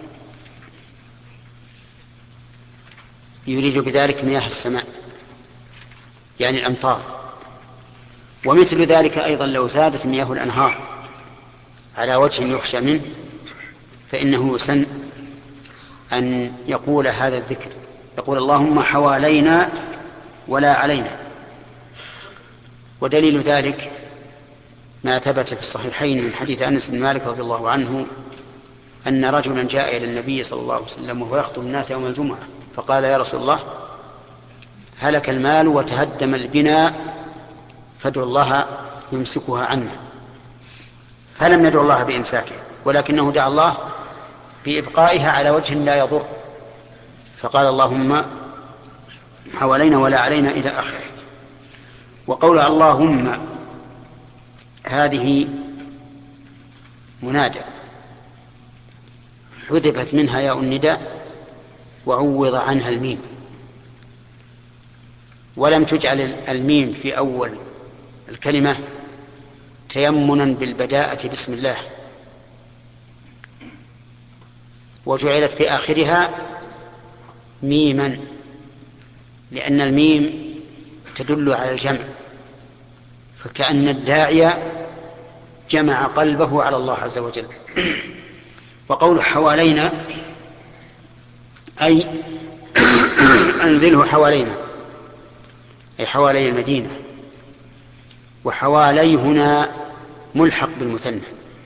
يريد بذلك مياه السماء، يعني الأمطار. ومثل ذلك أيضا لو زادت مياه الأنهار على وجه يخشى منه فإنه يسن أن يقول هذا الذكر، يقول اللهم حوالينا ولا علينا. ودليل ذلك ما ثبت في الصحيحين من حديث أنس بن مالك رضي الله عنه أن رجلا جاء إلى النبي صلى الله عليه وسلم وهو يخطب الناس يوم الجمعة، فقال: يا رسول الله، هلك المال وتهدم البناء فادعوا الله يمسكها عنا. فلم يدعو الله بإمساكه، ولكنه دعا الله بإبقائها على وجه لا يضر، فقال اللهم حوالينا ولا علينا إلى آخره. وقولها اللهم هذه منادى حذفت منها ياء النداء وعوض عنها الميم، ولم تجعل الميم في أول الكلمة تيمنا بالبداءة بسم الله، وجعلت في آخرها ميما، لأن الميم تدل على الجمع، فكأن الداعي جمع قلبه على الله عز وجل. وقول حوالينا أي أنزله حوالينا، أي حوالي المدينة. وحوالي هنا ملحق بالمثنى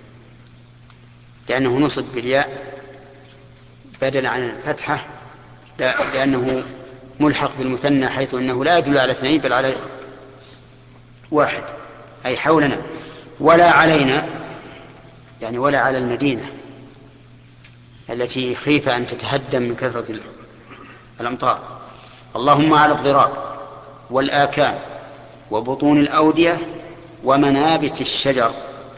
لأنه نصب بالياء بدلا عن الفتحة، لأنه ملحق بالمثنى حيث أنه لا يدل على اثنين بل على واحد، أي حولنا. ولا علينا يعني ولا على المدينة التي خيف أن تتهدم من كثرة الأمطار. اللهم على الضراب والآكام وبطون الأودية ومنابت الشجر.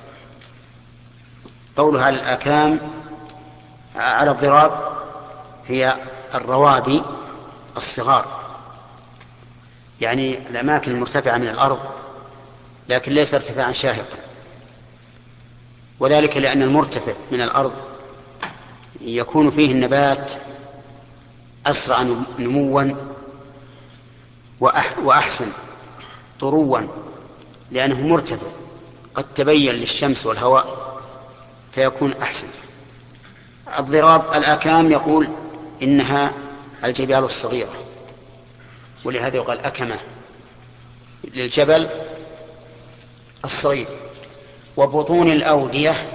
قولها على الآكام على الضراب هي الروابي الصغار، يعني الأماكن المرتفعة من الأرض لكن ليس ارتفاعا شاهقا، وذلك لأن المرتفع من الأرض يكون فيه النبات أسرع نموا وأحسن طروا، لأنه مرتفع قد تبين للشمس والهواء فيكون أحسن. الضراب الآكام يقول إنها الجبال الصغيرة، ولهذا يقال أكمة للجبل الصغير. وبطون الأودية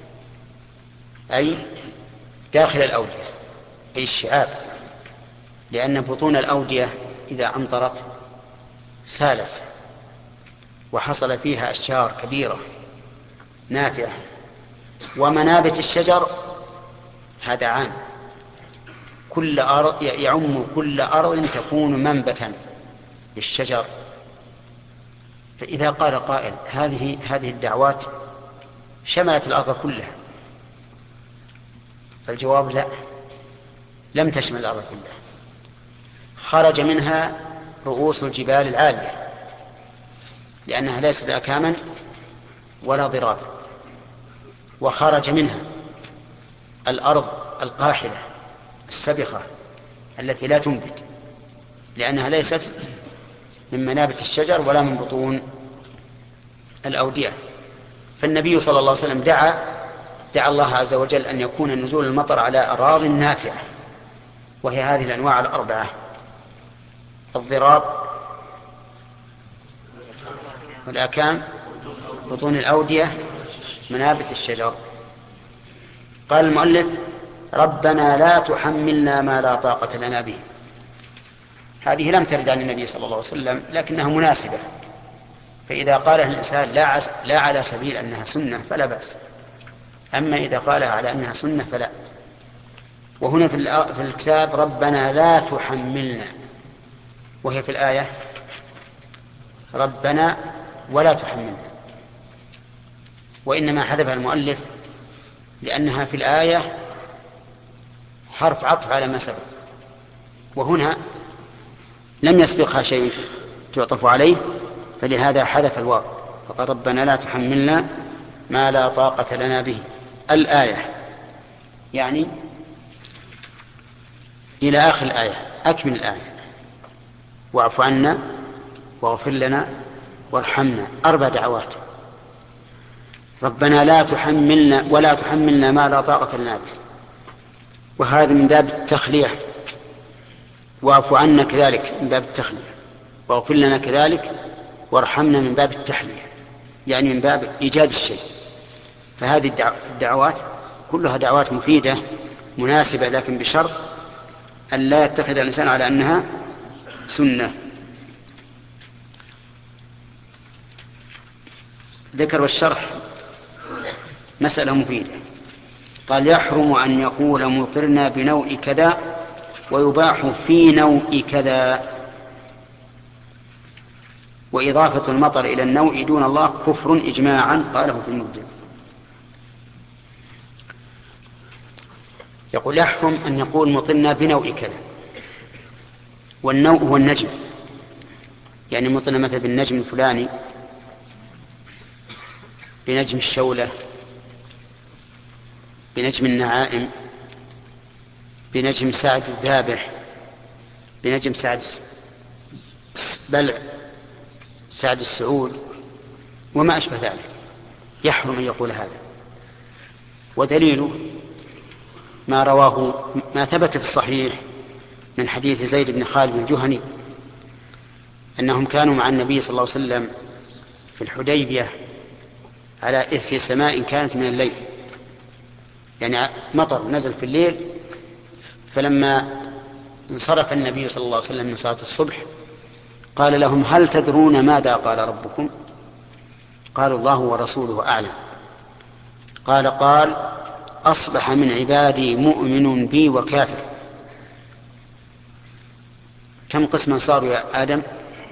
أي داخل الأودية أي الشعاب، لأن بطون الأودية إذا أمطرت سالت وحصل فيها أشجار كبيرة نافعة. ومنابت الشجر هذا عام، كل أرض يعم كل أرض تكون منبتا للشجر. فإذا قال قائل هذه هذه الدعوات شملت الأرض كلها، فالجواب لا، لم تشمل الأرض كلها، خرج منها رؤوس الجبال العالية لأنها ليست أكاما ولا ضرابا، وخرج منها الأرض القاحلة السبخة التي لا تنبت لأنها ليست من منابت الشجر ولا من بطون الأودية. فالنبي صلى الله عليه وسلم دعا دعا الله عز وجل أن يكون نزول المطر على أراض نافعة، وهي هذه الأنواع الأربعة: الضراب والآكام بطون الأودية منابت الشجر. قال المؤلف: ربنا لا تحملنا ما لا طاقة لنا به. هذه لم ترد عن النبي صلى الله عليه وسلم لكنها مناسبة، فإذا قالها الإنسان لا, عس لا على سبيل أنها سنة فلا بأس، أما إذا قالها على أنها سنة فلا. وهنا في الكتاب ربنا لا تحملنا، وهي في الآية ربنا ولا تحملنا، وإنما حذفها المؤلف لأنها في الآية حرف عطف على ما سبق، وهنا لم يسبقها شيء تعطف عليه، فلهذا حذف الواو فقال ربنا لا تحملنا ما لا طاقة لنا به الآية، يعني إلى آخر الآية، أكمل الآية: واعف عنا واغفر لنا وارحمنا. أربع دعوات: ربنا لا تحملنا ولا تحملنا ما لا طاقة لنا به، وهذا من باب التخلية، واعف عنا كذلك من باب التخلية، واغفر لنا كذلك، وارحمنا من باب التحلية، يعني من باب إيجاد الشيء. فهذه الدعوات كلها دعوات مفيدة مناسبة، لكن بشرط أن لا يتخذ الإنسان على أنها سنة. ذكر الشرح مسألة مفيدة، قال: يحرم أن يقول مطرنا بنوء كذا ويباح في نوء كذا. وإضافة المطر إلى النوء دون الله كفر إجماعا، قاله في المبدع. يقول: يحرم أن يقول مطرنا بنوء كذا، والنوء هو النجم، يعني مطرنا مثل بالنجم الفلاني بنجم الشولة، بنجم النعائم، بنجم سعد الذابح، بنجم سعد بلع، سعد السعود، وما أشبه ذلك، يحرم أن يقول هذا. ودليله ما رواه ما ثبت في الصحيح من حديث زيد بن خالد الجهني أنهم كانوا مع النبي صلى الله عليه وسلم في الحديبية على إثر سماء كانت من الليل، يعني مطر نزل في الليل، فلما انصرف النبي صلى الله عليه وسلم من صلاة الصبح قال لهم: هل تدرون ماذا قال ربكم؟ قالوا: الله ورسوله أعلم. قال قال أصبح من عبادي مؤمن بي وكافر. كم قسما صاروا يا آدم؟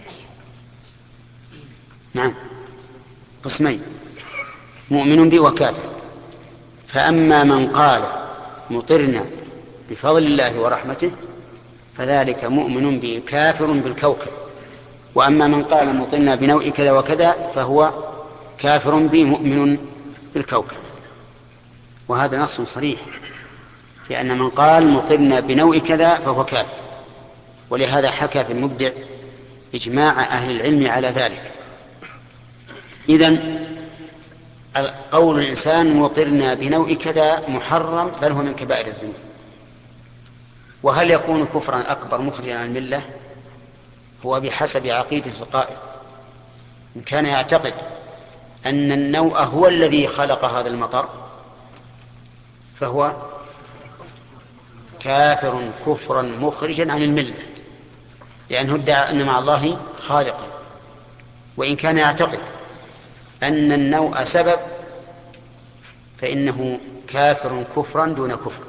نعم، قسمين، مؤمن بي وكافر. فأما من قال مطرنا بفضل الله ورحمته فذلك مؤمن بي كافر بالكوكب، وأما من قال مطرنا بنوء كذا وكذا فهو كافر بي مؤمن بالكوكب. وهذا نص صريح في أن من قال مطرنا بنوء كذا فهو كافر، ولهذا حكى في المبدع إجماع أهل العلم على ذلك. إذن قول الإنسان مطرنا بنوء كذا محرم، بل هو من كبائر الذنوب. وهل يكون كفرا أكبر مخرجا عن الملة؟ هو بحسب عقيدة القائل. إن كان يعتقد أن النوء هو الذي خلق هذا المطر فهو كافر كفرا مخرجا عن الملة، لأنه ادعى أن مع الله خالقا. وإن كان يعتقد أن النوء سبب فإنه كافر كفرا دون كفر،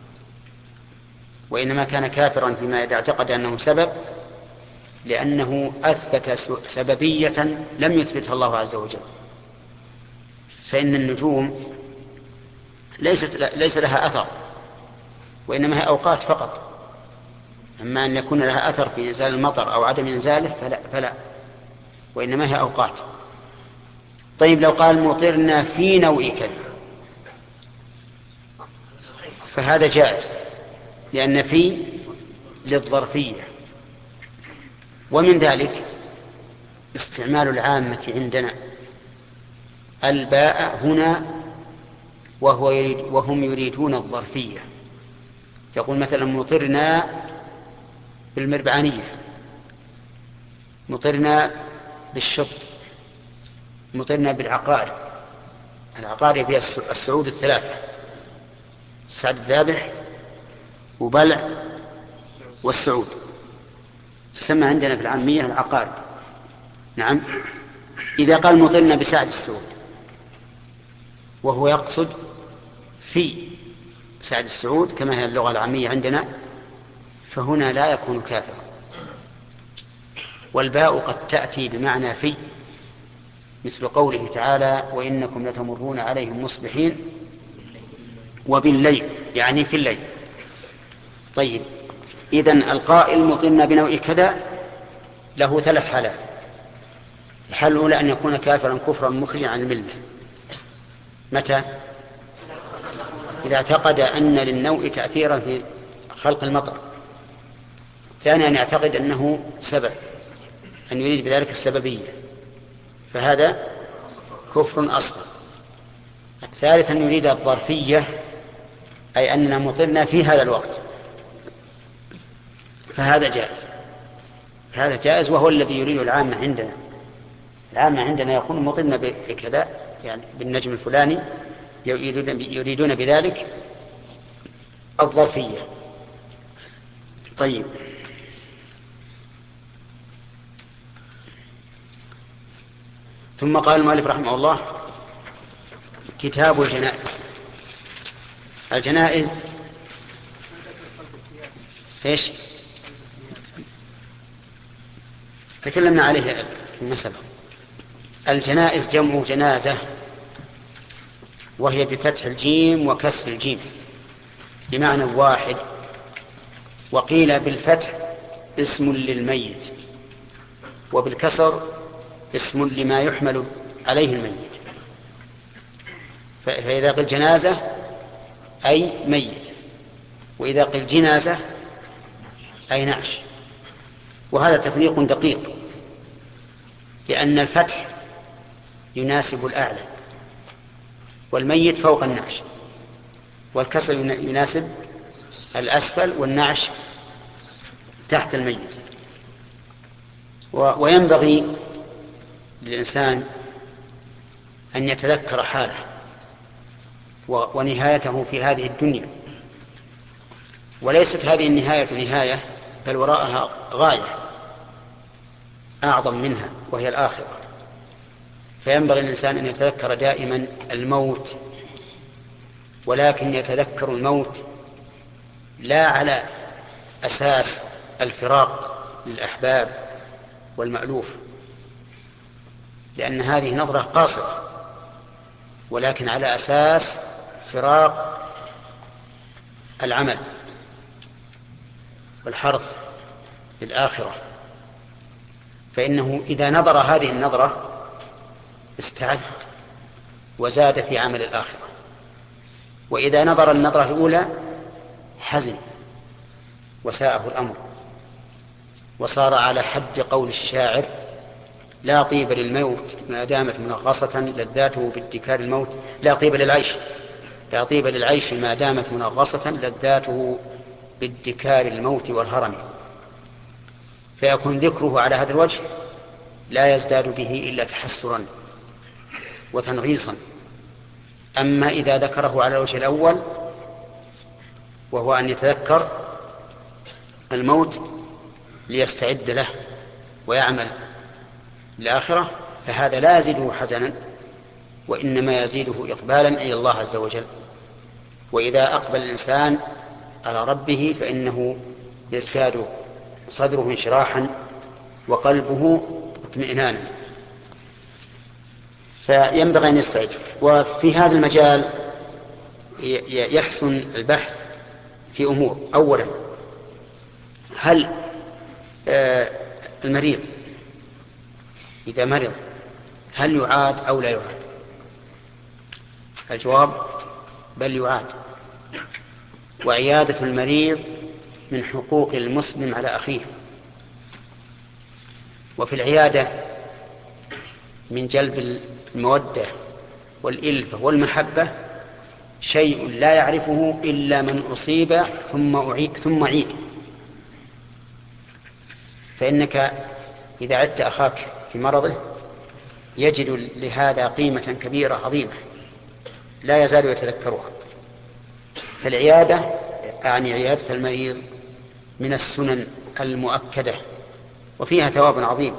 وإنما كان كافرا فيما إذا اعتقد أنه سبب، لأنه أثبت سببية لم يثبتها الله عز وجل. فإن النجوم ليست ليس لها أثر، وإنما هي أوقات فقط. أما أن يكون لها أثر في إنزال المطر أو عدم إنزاله فلا, فلا وإنما هي أوقات. طيب لو قال مطرنا في نوء كذا فهذا جائز، لأن في للظرفية. ومن ذلك استعمال العامة عندنا الباء هنا وهو يريد وهم يريدون الظرفية. يقول مثلا مطرنا بالمربعانية، مطرنا بالشط، مطرنا بالعقارب. العقارب هي السعود الثلاثة: السعد الذابح وبلع والسعود، تسمى عندنا في العامية العقارب. نعم. إذا قال مطرنا بسعد السعود وهو يقصد في سعد السعود كما هي اللغة العامية عندنا، فهنا لا يكون كافرا. والباء قد تأتي بمعنى في، مثل قوله تعالى: وإنكم لتمرون عليهم مصبحين وبالليل، يعني في الليل. طيب، إذن القائل مطرنا بنوء كذا له ثلاث حالات. الحالة الأولى أن يكون كافرا كفرا مخرجا عن الملة. متى؟ إذا اعتقد أن للنوء تأثيرا في خلق المطر. ثانيا أن يعتقد أنه سبب، أن يريد بذلك السببية، فهذا كفر أصغر. الثالث أن يريد الظرفية، أي أننا مطرنا في هذا الوقت، فهذا جائز. هذا جائز، وهو الذي يريد العامة عندنا. العامة عندنا يقول مطرنا بكذا، يعني بالنجم الفلاني، يريدون بذلك الظرفية. طيب، ثم قال المؤلف رحمه الله: كتاب الجنائز. الجنائز ايش؟ تكلمنا عليه فيما سبق. الجنائز جمع جنازة، وهي بفتح الجيم وكسر الجيم بمعنى واحد. وقيل بالفتح اسم للميت، وبالكسر اسم لما يحمل عليه الميت. فإذا قيل جنازة أي ميت، وإذا قيل جنازة أي نعش. وهذا تفريق دقيق، لأن الفتح يناسب الأعلى والميت فوق النعش، والكسر يناسب الأسفل والنعش تحت الميت. وينبغي للإنسان أن يتذكر حاله ونهايته في هذه الدنيا، وليست هذه النهاية نهاية، بل وراءها غاية أعظم منها وهي الآخرة. فينبغي الإنسان أن يتذكر دائما الموت، ولكن يتذكر الموت لا على أساس الفراق للأحباب والمألوف، لأن هذه نظرة قاصرة، ولكن على أساس فراق العمل والحرث للآخرة. فإنه إذا نظر هذه النظرة استعد وزاد في عمل الآخرة، وإذا نظر النظرة الأولى حزن وساءه الأمر، وصار على حد قول الشاعر: لا طيب للموت ما دامت منغصة لذاته بادكار الموت. لا طيب للعيش لا طيب للعيش ما دامت منغصة لذاته بادكار الموت والهرم. فيكون ذكره على هذا الوجه لا يزداد به إلا تحسرا وتنغيصا. أما إذا ذكره على الوجه الأول وهو أن يتذكر الموت ليستعد له ويعمل الآخرة، فهذا لا يزيده حزنا، وإنما يزيده إقبالا إلى الله عز وجل. وإذا أقبل الإنسان على ربه فإنه يزداد صدره انشراحا وقلبه اطمئنانا، فينبغي أن يستعد. وفي هذا المجال يحسن البحث في أمور. أولا، هل المريض إذا مرض هل يعاد أو لا يعاد؟ الجواب: بل يعاد. وعيادة المريض من حقوق المسلم على أخيه. وفي العيادة من جلب المودة والإلفة والمحبة شيء لا يعرفه إلا من أصيب ثم أعيد ثم عيد. فإنك إذا عدت أخاك في مرضه يجد لهذا قيمة كبيرة عظيمة لا يزال يتذكرها. فالعيادة أعني عيادة المريض من السنن المؤكدة وفيها ثواب عظيم.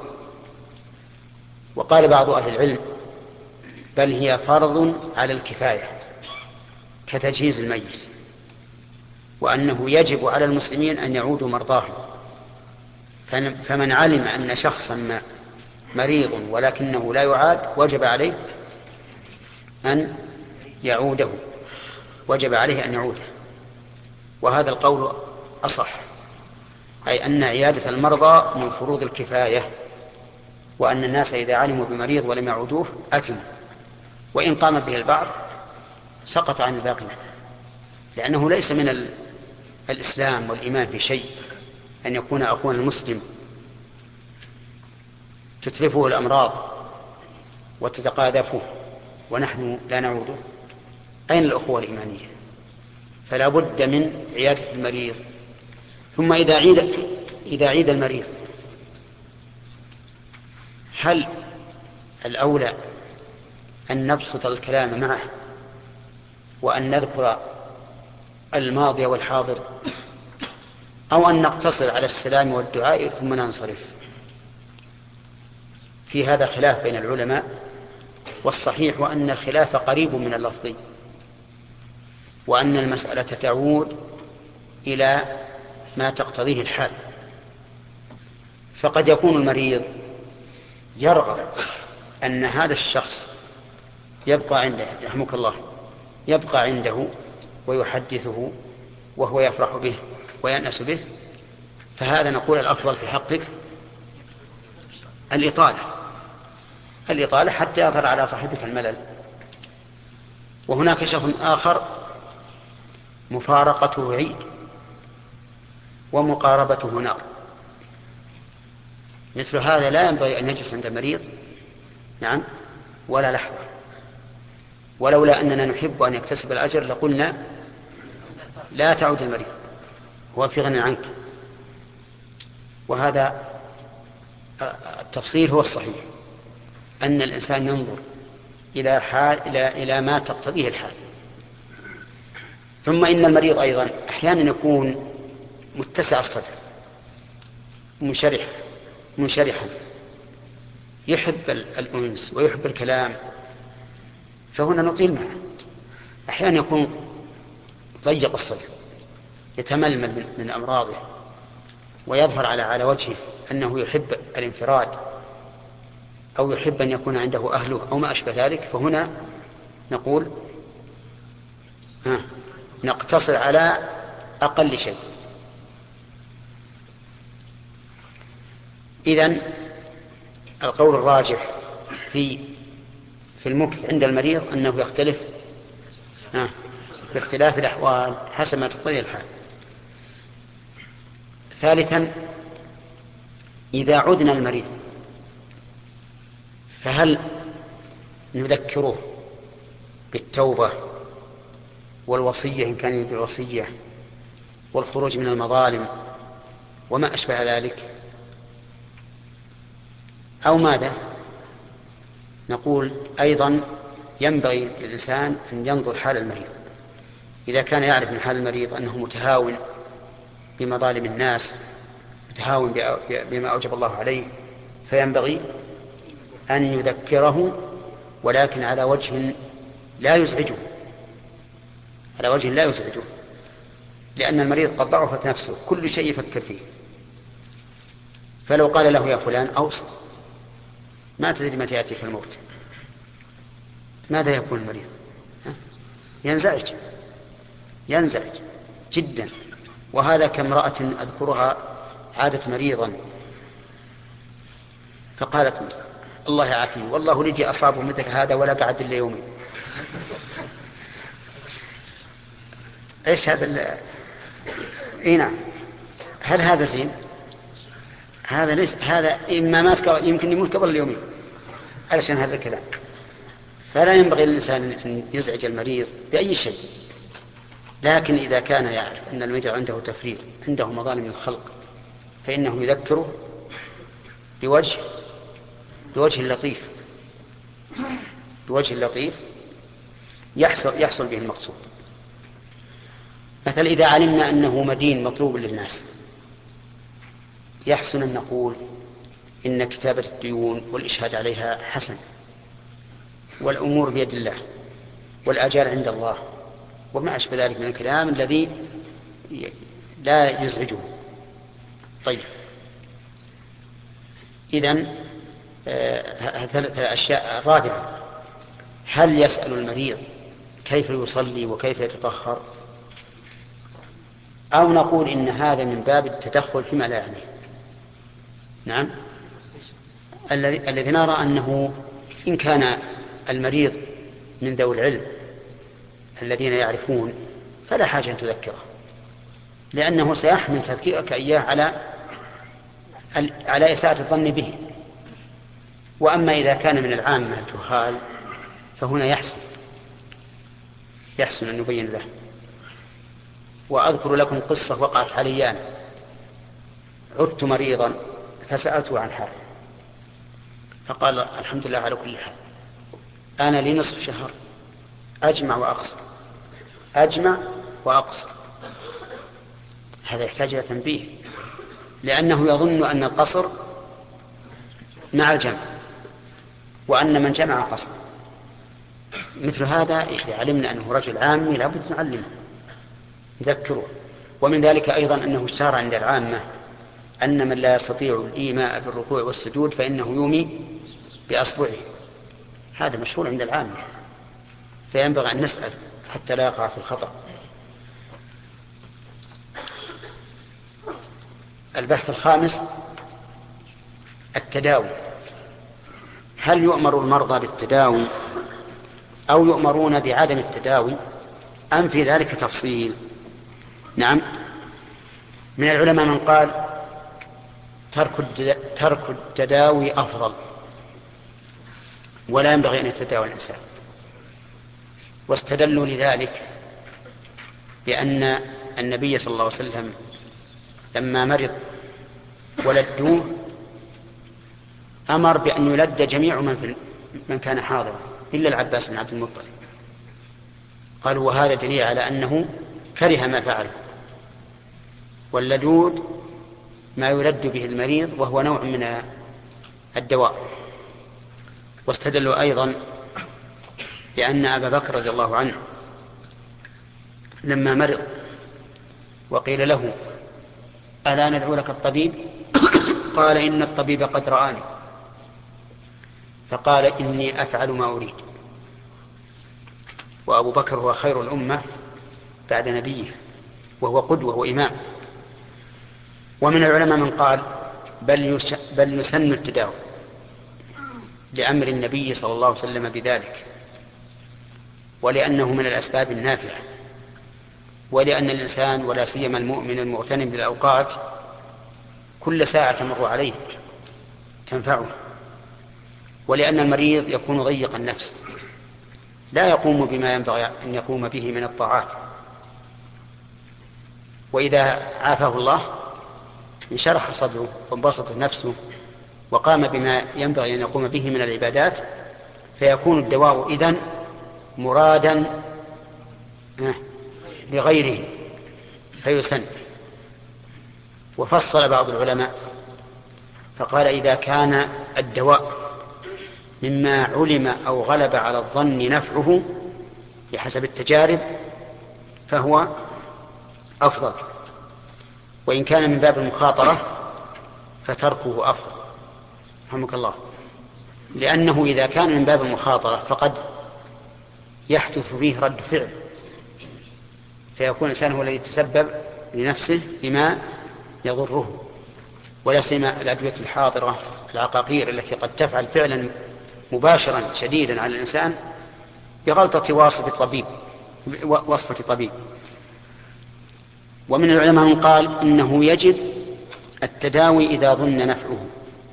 وقال بعض أهل العلم: بل هي فرض على الكفاية كتجهيز الميت، وأنه يجب على المسلمين أن يعودوا مرضاهم. فمن علم أن شخصا مريض ولكنه لا يعاد وجب عليه أن يعوده وجب عليه أن يعوده وهذا القول أصح، أي أن عيادة المرضى من فروض الكفاية، وأن الناس إذا علموا بمريض ولم يعودوه أثموا، وإن قام به البعض سقط عن الباقين، لأنه ليس من الإسلام والإيمان في شيء أن يكون أخونا المسلم تتلفه الأمراض وتتقاذفه ونحن لا نعوده. أين الأخوة الإيمانية؟ فلا بد من عيادة المريض. ثم إذا عيد, إذا عيد المريض هل الأولى أن نبسط الكلام معه وأن نذكر الماضي والحاضر، أو أن نقتصر على السلام والدعاء ثم ننصرف؟ في هذا خلاف بين العلماء، والصحيح وأن الخلاف قريب من اللفظ، وأن المسألة تعود إلى ما تقتضيه الحال. فقد يكون المريض يرغب أن هذا الشخص يبقى عنده، رحمك الله، يبقى عنده ويحدثه وهو يفرح به ويأنس به، فهذا نقول الأفضل في حقك الإطالة الإطالة حتى يظهر على صاحبك الملل. وهناك شخص آخر مفارقته عيد ومقاربته نار، مثل هذا لا ينبغي أن يجلس عند المريض نعم ولا لحظة، ولولا أننا نحب أن يكتسب الأجر لقلنا لا تعود المريض، هو في غنى عنك. وهذا التفصيل هو الصحيح، أن الإنسان ينظر إلى حال إلى إلى ما تقتضيه الحال. ثم إن المريض أيضا أحيانا يكون متسع الصدر منشرح منشرحا يحب الأنس ويحب الكلام، فهنا نطيل معه. أحيانا يكون ضيق الصدر يتململ من أمراضه ويظهر على على وجهه أنه يحب الانفراد أو يحب أن يكون عنده أهله أو ما أشبه ذلك، فهنا نقول ها نقتصر على أقل شيء. إذن القول الراجح في في المكث عند المريض أنه يختلف ها باختلاف الأحوال حسب ما تقتضي الحال. ثالثا، إذا عدنا المريض فهل نذكره بالتوبة والوصية إن كان يريد الوصية والخروج من المظالم وما أشبه ذلك، أو ماذا؟ نقول أيضا ينبغي للإنسان أن ينظر حال المريض، إذا كان يعرف من حال المريض أنه متهاون بمظالم الناس متهاون بما أوجب الله عليه، فينبغي أن يذكره ولكن على وجه لا يزعجه على وجه لا يزعجه لأن المريض قد ضعفت نفسه كل شيء يفكر فيه. فلو قال له يا فلان أوصل ما تدري متى يأتيك الموت، ماذا يكون المريض؟ ينزعج ينزعج جدا. وهذا كامرأة أذكرها عادت مريضا فقالت الله يعافيه والله لجي أصابه مثل هذا ولا قعد إلا يومين. إيش هذا ال... إيه نعم، هل هذا زين؟ هذا ليس، هذا إما مات يمكن يموت قبل اليومين علشان هذا الكلام. فلا ينبغي للإنسان أن يزعج المريض بأي شيء، لكن إذا كان يعرف أن المريض عنده تفريط عنده مظالم الخلق فإنه يذكره بوجه بوجه لطيف بوجه لطيف يحصل يحصل به المقصود. مثلا إذا علمنا أنه مدين مطلوب للناس يحسن أن نقول إن كتابة الديون والإشهاد عليها حسن والأمور بيد الله والآجال عند الله وما أشبه ذلك من الكلام الذي لا يزعجه. طيب إذن ثلاث أشياء. الرابعة، هل يسأل المريض كيف يصلي وكيف يتطهر، أو نقول إن هذا من باب التدخل فيما لا يعنيه؟ نعم، الذي الذي نرى أنه إن كان المريض من ذوي العلم الذين يعرفون فلا حاجة أن تذكره، لأنه سيحمل تذكيرك إياه على على إساءة الظن به. وأما إذا كان من العامة الجهال فهنا يحسن يحسن أن نبين له. وأذكر لكم قصة وقعت علي أنا. عدت مريضا فسألته عن حاله فقال الحمد لله على كل حال، أنا لي نصف شهر أجمع وأقصر أجمع وأقصر. هذا يحتاج إلى تنبيه، لأنه يظن أن القصر مع الجمع وأن من جمع قصر. مثل هذا إذا علمنا أنه رجل عامي لابد نعلمه نذكره. ومن ذلك أيضا أنه اشتهر عند العامة أن من لا يستطيع الإيماء بالركوع والسجود فإنه يومي بأصبعه، هذا مشهور عند العامة، فينبغي أن نسأل حتى لا يقع في الخطأ. البحث الخامس، التداوي. هل يؤمر المرضى بالتداوي أو يؤمرون بعدم التداوي أم في ذلك تفصيل؟ نعم، من العلماء من قال ترك التداوي أفضل ولا ينبغي أن يتداوى الإنسان، واستدلوا لذلك بأن النبي صلى الله عليه وسلم لما مرض ولدوه أمر بأن يلد جميع من, في من كان حاضرا إلا العباس بن عبد المطلب. قالوا وهذا دليل على أنه كره ما فعل، واللدود ما يلد به المريض وهو نوع من الدواء. واستدلوا أيضا بأن أبا بكر رضي الله عنه لما مرض وقيل له ألا ندعو لك الطبيب؟ قال إن الطبيب قد رآني، فقال إني أفعل ما أريد. وأبو بكر هو خير الأمة بعد نبيه وهو قدوة وإمام. ومن العلماء من قال بل, بل يسن التداوي لأمر النبي صلى الله عليه وسلم بذلك، ولأنه من الأسباب النافعة، ولأن الإنسان ولا سيما المؤمن المغتنم بالأوقات كل ساعة تمر عليه تنفعه، ولأن المريض يكون ضيق النفس لا يقوم بما ينبغي أن يقوم به من الطاعات، وإذا عافاه الله انشرح صدره وانبسطت نفسه وقام بما ينبغي أن يقوم به من العبادات، فيكون الدواء إذن مرادا لغيره فيسن. وفصل بعض العلماء فقال إذا كان الدواء مما علم أو غلب على الظن نفعه بحسب التجارب فهو أفضل، وإن كان من باب المخاطرة فتركه أفضل رحمك الله، لأنه إذا كان من باب المخاطرة فقد يحدث فيه رد فعل، فيكون الإنسان هو الذي يتسبب لنفسه بما يضره، ولا سيما الأدوية الحاضرة العقاقير التي قد تفعل فعلا مباشرا شديدا على الإنسان بغلطة وصفة طبيب وصفة طبيب. ومن العلماء من قال إنه يجب التداوي إذا ظن نفعه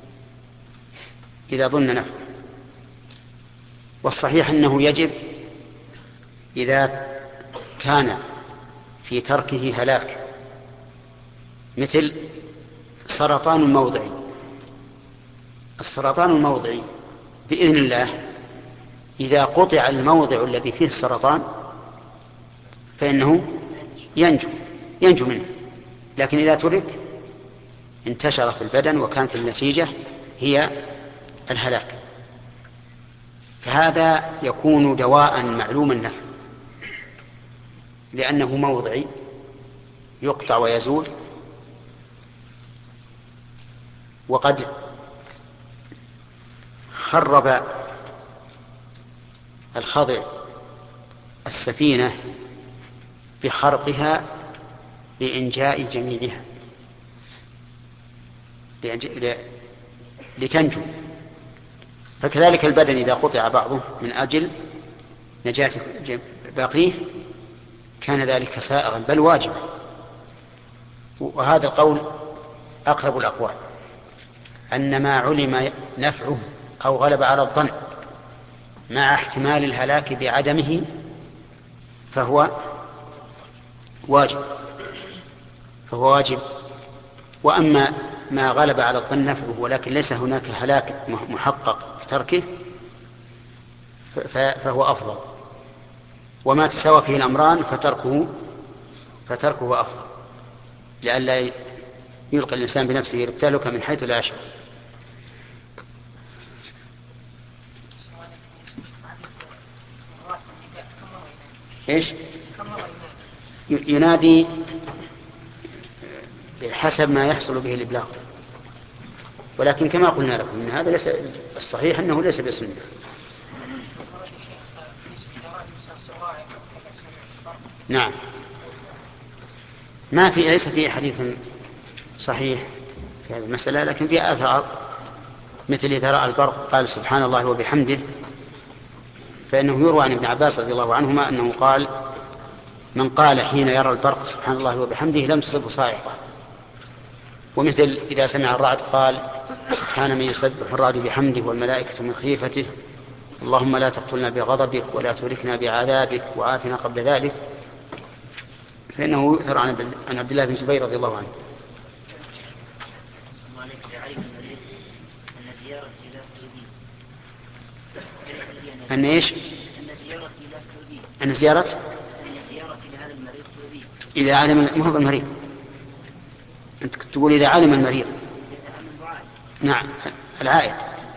إذا ظن نفعه والصحيح أنه يجب إذا كان في تركه هلاك، مثل سرطان الموضعي. السرطان الموضعي بإذن الله إذا قطع الموضع الذي فيه السرطان فإنه ينجو ينجو منه، لكن إذا ترك انتشر في البدن وكانت النتيجة هي الهلاك. فهذا يكون دواء معلوم النفع لأنه موضعي يقطع ويزول، وقد خرب الخضر السفينة بخرقها لإنجاء جميعها لتنجو. فكذلك البدن إذا قطع بعضه من أجل نجاة باقيه كان ذلك سائغا بل واجبا. وهذا القول أقرب الأقوال، أن ما علم نفعه أو غلب على الظن مع احتمال الهلاك بعدمه فهو واجب فهو واجب وأما ما غلب على الظن نفعه ولكن ليس هناك هلاك محقق في تركه فهو أفضل، وما تساوى فيه الأمران فتركه فتركه أفضل، لئلا يلقي الإنسان بنفسه التهلكة من حيث لا يشعر. إيش؟ ينادي بحسب ما يحصل به الإبلاغ، ولكن كما قلنا لكم إن هذا ليس الصحيح أنه ليس بسنة. نعم، ما في ليس في حديث صحيح في هذه المسألة، لكن في آثار مثل إذا رأى البرق قال سبحان الله وبحمده، فإنه يروى عن ابن عباس رضي الله عنهما أنه قال: من قال حين يرى البرق سبحان الله وبحمده لم تصبه صاعقة. ومثل إذا سمع الرعد قال: سبحان من يسبح الرعد بحمده والملائكة من خيفته، اللهم لا تقتلنا بغضبك ولا تهلكنا بعذابك وعافنا قبل ذلك. فإنه يؤثر عن عبد الله بن زبير رضي الله عنه. أن إيش؟ أن زيارة
لهذا المريض تؤذيه.
إذا علم ما هو المريض، أنت تقول إذا علم المريض. نعم العائد.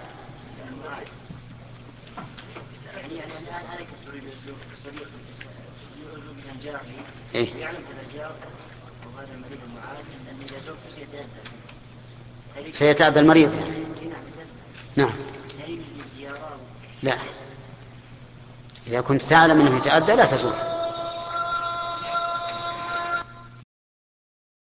يعني الآن أنا كنت أريد صديق من جار لي
إيه؟
يعلم هذا الجار أو هذا المريض المعاد أن إذا زرته سيتأذى.
سيتأذى المريض يعني. نعم.
هل يجوز الزيارة؟
لا، إذا كنت تعلم أنه يتأذى لا تزور.